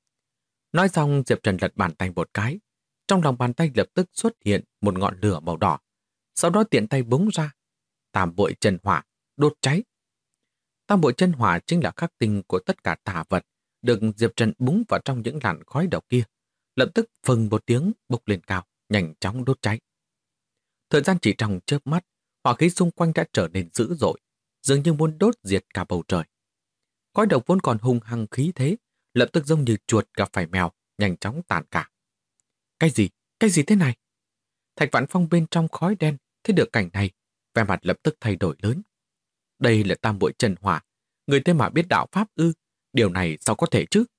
Nói xong Diệp Trần lật bàn tay một cái. Trong lòng bàn tay lập tức xuất hiện một ngọn lửa màu đỏ. Sau đó tiện tay búng ra. Tam bội chân hỏa, đốt cháy. Tam bội chân hỏa chính là khắc tinh của tất cả tà vật, được Diệp Trần búng vào trong những làn khói độc kia. Lập tức phừng một tiếng bốc lên cao, nhanh chóng đốt cháy. Thời gian chỉ trong chớp mắt, hỏa khí xung quanh đã trở nên dữ dội, dường như muốn đốt diệt cả bầu trời. Khói độc vốn còn hung hăng khí thế, lập tức giống như chuột gặp phải mèo, nhanh chóng tàn cả. Cái gì? Cái gì thế này? Thạch Vạn Phong bên trong khói đen thấy được cảnh này, vẻ mặt lập tức thay đổi lớn. Đây là Tam Muội Chân Hỏa, người thế mà biết đạo pháp ư? Điều này sao có thể chứ?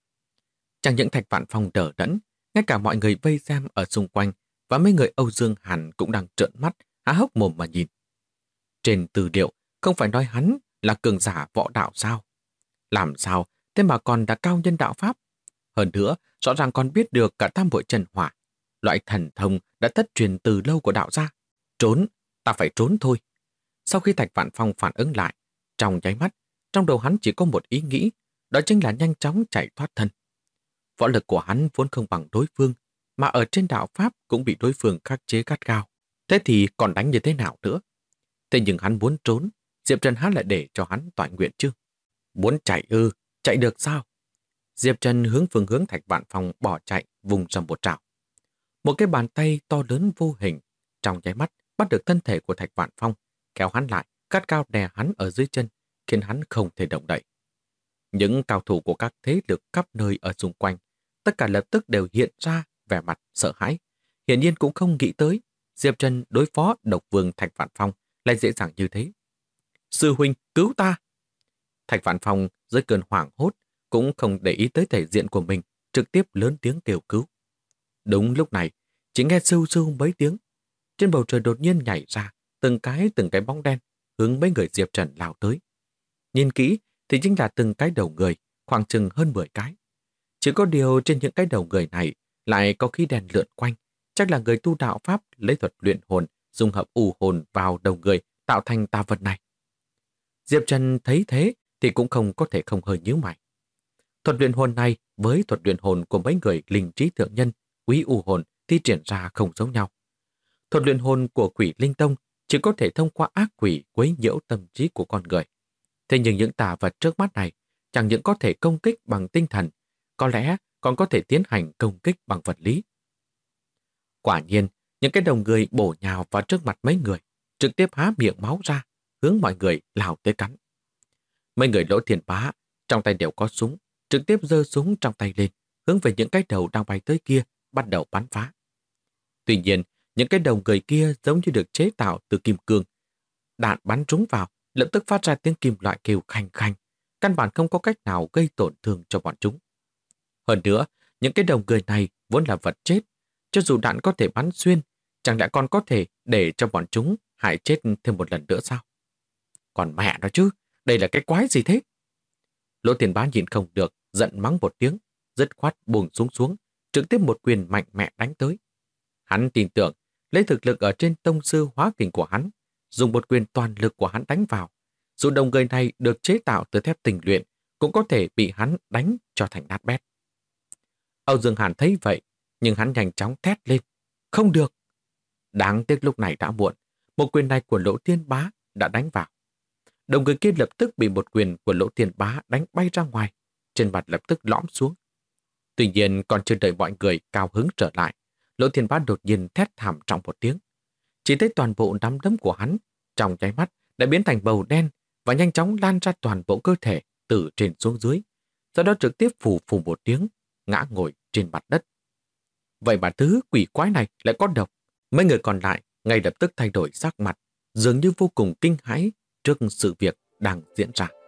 Chẳng những Thạch Vạn Phong đờ đẫn, ngay cả mọi người vây xem ở xung quanh và mấy người Âu Dương Hàn cũng đang trợn mắt, há hốc mồm mà nhìn. Trên tư liệu, không phải nói hắn là cường giả võ đạo sao? Làm sao, thế mà còn đã cao nhân đạo pháp? Hơn nữa, rõ ràng còn biết được cả Tam Muội Chân Hỏa, loại thần thông đã thất truyền từ lâu của đạo gia. Trốn, ta phải trốn thôi. Sau khi Thạch Vạn Phong phản ứng lại, trong nháy mắt, trong đầu hắn chỉ có một ý nghĩ, đó chính là nhanh chóng chạy thoát thân. Võ lực của hắn vốn không bằng đối phương, mà ở trên đạo pháp cũng bị đối phương khắc chế gắt gao. Thế thì còn đánh như thế nào nữa? Thế nhưng hắn muốn trốn, Diệp Trần hắn lại để cho hắn toại nguyện chứ? Muốn chạy ư, chạy được sao? Diệp Trần hướng phương hướng Thạch Vạn Phong bỏ chạy, vùng ra một trảo. Một cái bàn tay to lớn vô hình, trong nháy mắt bắt được thân thể của Thạch Vạn Phong, kéo hắn lại, cắt cao đè hắn ở dưới chân, khiến hắn không thể động đậy. Những cao thủ của các thế lực khắp nơi ở xung quanh, tất cả lập tức đều hiện ra vẻ mặt sợ hãi. Hiển nhiên cũng không nghĩ tới, Diệp Trần đối phó độc vương Thạch Vạn Phong lại dễ dàng như thế. Sư huynh, cứu ta! Thạch Vạn Phong dưới cơn hoảng hốt, cũng không để ý tới thể diện của mình, trực tiếp lớn tiếng kêu cứu. Đúng lúc này, chỉ nghe sưu sưu mấy tiếng. Trên bầu trời đột nhiên nhảy ra, từng cái bóng đen, hướng mấy người Diệp Trần lao tới. Nhìn kỹ thì chính là từng cái đầu người, khoảng chừng hơn 10 cái. Chỉ có điều trên những cái đầu người này lại có khí đèn lượn quanh, chắc là người tu đạo pháp lấy thuật luyện hồn, dung hợp u hồn vào đầu người tạo thành tà vật này. Diệp Trần thấy thế thì cũng không có thể không hơi nhíu mày. Thuật luyện hồn này với thuật luyện hồn của mấy người linh trí thượng nhân, quý u hồn thi triển ra không giống nhau. Thuật luyện hồn của Quỷ Linh Tông chỉ có thể thông qua ác quỷ quấy nhiễu tâm trí của con người. Thế nhưng những tà vật trước mắt này chẳng những có thể công kích bằng tinh thần, có lẽ còn có thể tiến hành công kích bằng vật lý. Quả nhiên, những cái đầu người bổ nhào vào trước mặt mấy người, trực tiếp há miệng máu ra, hướng mọi người lao tới cắn. Mấy người Lỗ Thiền Bá trong tay đều có súng, trực tiếp giơ súng trong tay lên, hướng về những cái đầu đang bay tới kia, bắt đầu bắn phá. Tuy nhiên, những cái đầu người kia giống như được chế tạo từ kim cương. Đạn bắn trúng vào, lập tức phát ra tiếng kim loại kêu khanh khanh, căn bản không có cách nào gây tổn thương cho bọn chúng. Hơn nữa, những cái đầu người này vốn là vật chết, cho dù đạn có thể bắn xuyên, chẳng lẽ còn có thể để cho bọn chúng hại chết thêm một lần nữa sao? Còn mẹ nó chứ, đây là cái quái gì thế? Lỗ Tiền Bá nhìn không được, giận mắng một tiếng, dứt khoát buông súng xuống, trực tiếp một quyền mạnh mẽ đánh tới. Hắn tin tưởng, lấy thực lực ở trên tông sư hóa kình của hắn, dùng một quyền toàn lực của hắn đánh vào. Dù đầu người này được chế tạo từ thép tình luyện, cũng có thể bị hắn đánh cho thành nát bét. Âu Dương Hàn thấy vậy, nhưng hắn nhanh chóng thét lên. Không được! Đáng tiếc lúc này đã muộn, một quyền này của Lỗ Thiên Bá đã đánh vào. Đầu người kia lập tức bị một quyền của Lỗ Thiên Bá đánh bay ra ngoài, trên mặt lập tức lõm xuống. Tuy nhiên còn chưa đợi mọi người cao hứng trở lại, Lỗ Thiên Bá đột nhiên thét thảm trọng một tiếng. Chỉ thấy toàn bộ nắm đấm của hắn trong nháy mắt đã biến thành bầu đen và nhanh chóng lan ra toàn bộ cơ thể từ trên xuống dưới, sau đó trực tiếp phù phù một tiếng, ngã ngồi trên mặt đất. Vậy mà thứ quỷ quái này lại có độc. Mấy người còn lại ngay lập tức thay đổi sắc mặt, dường như vô cùng kinh hãi trước sự việc đang diễn ra.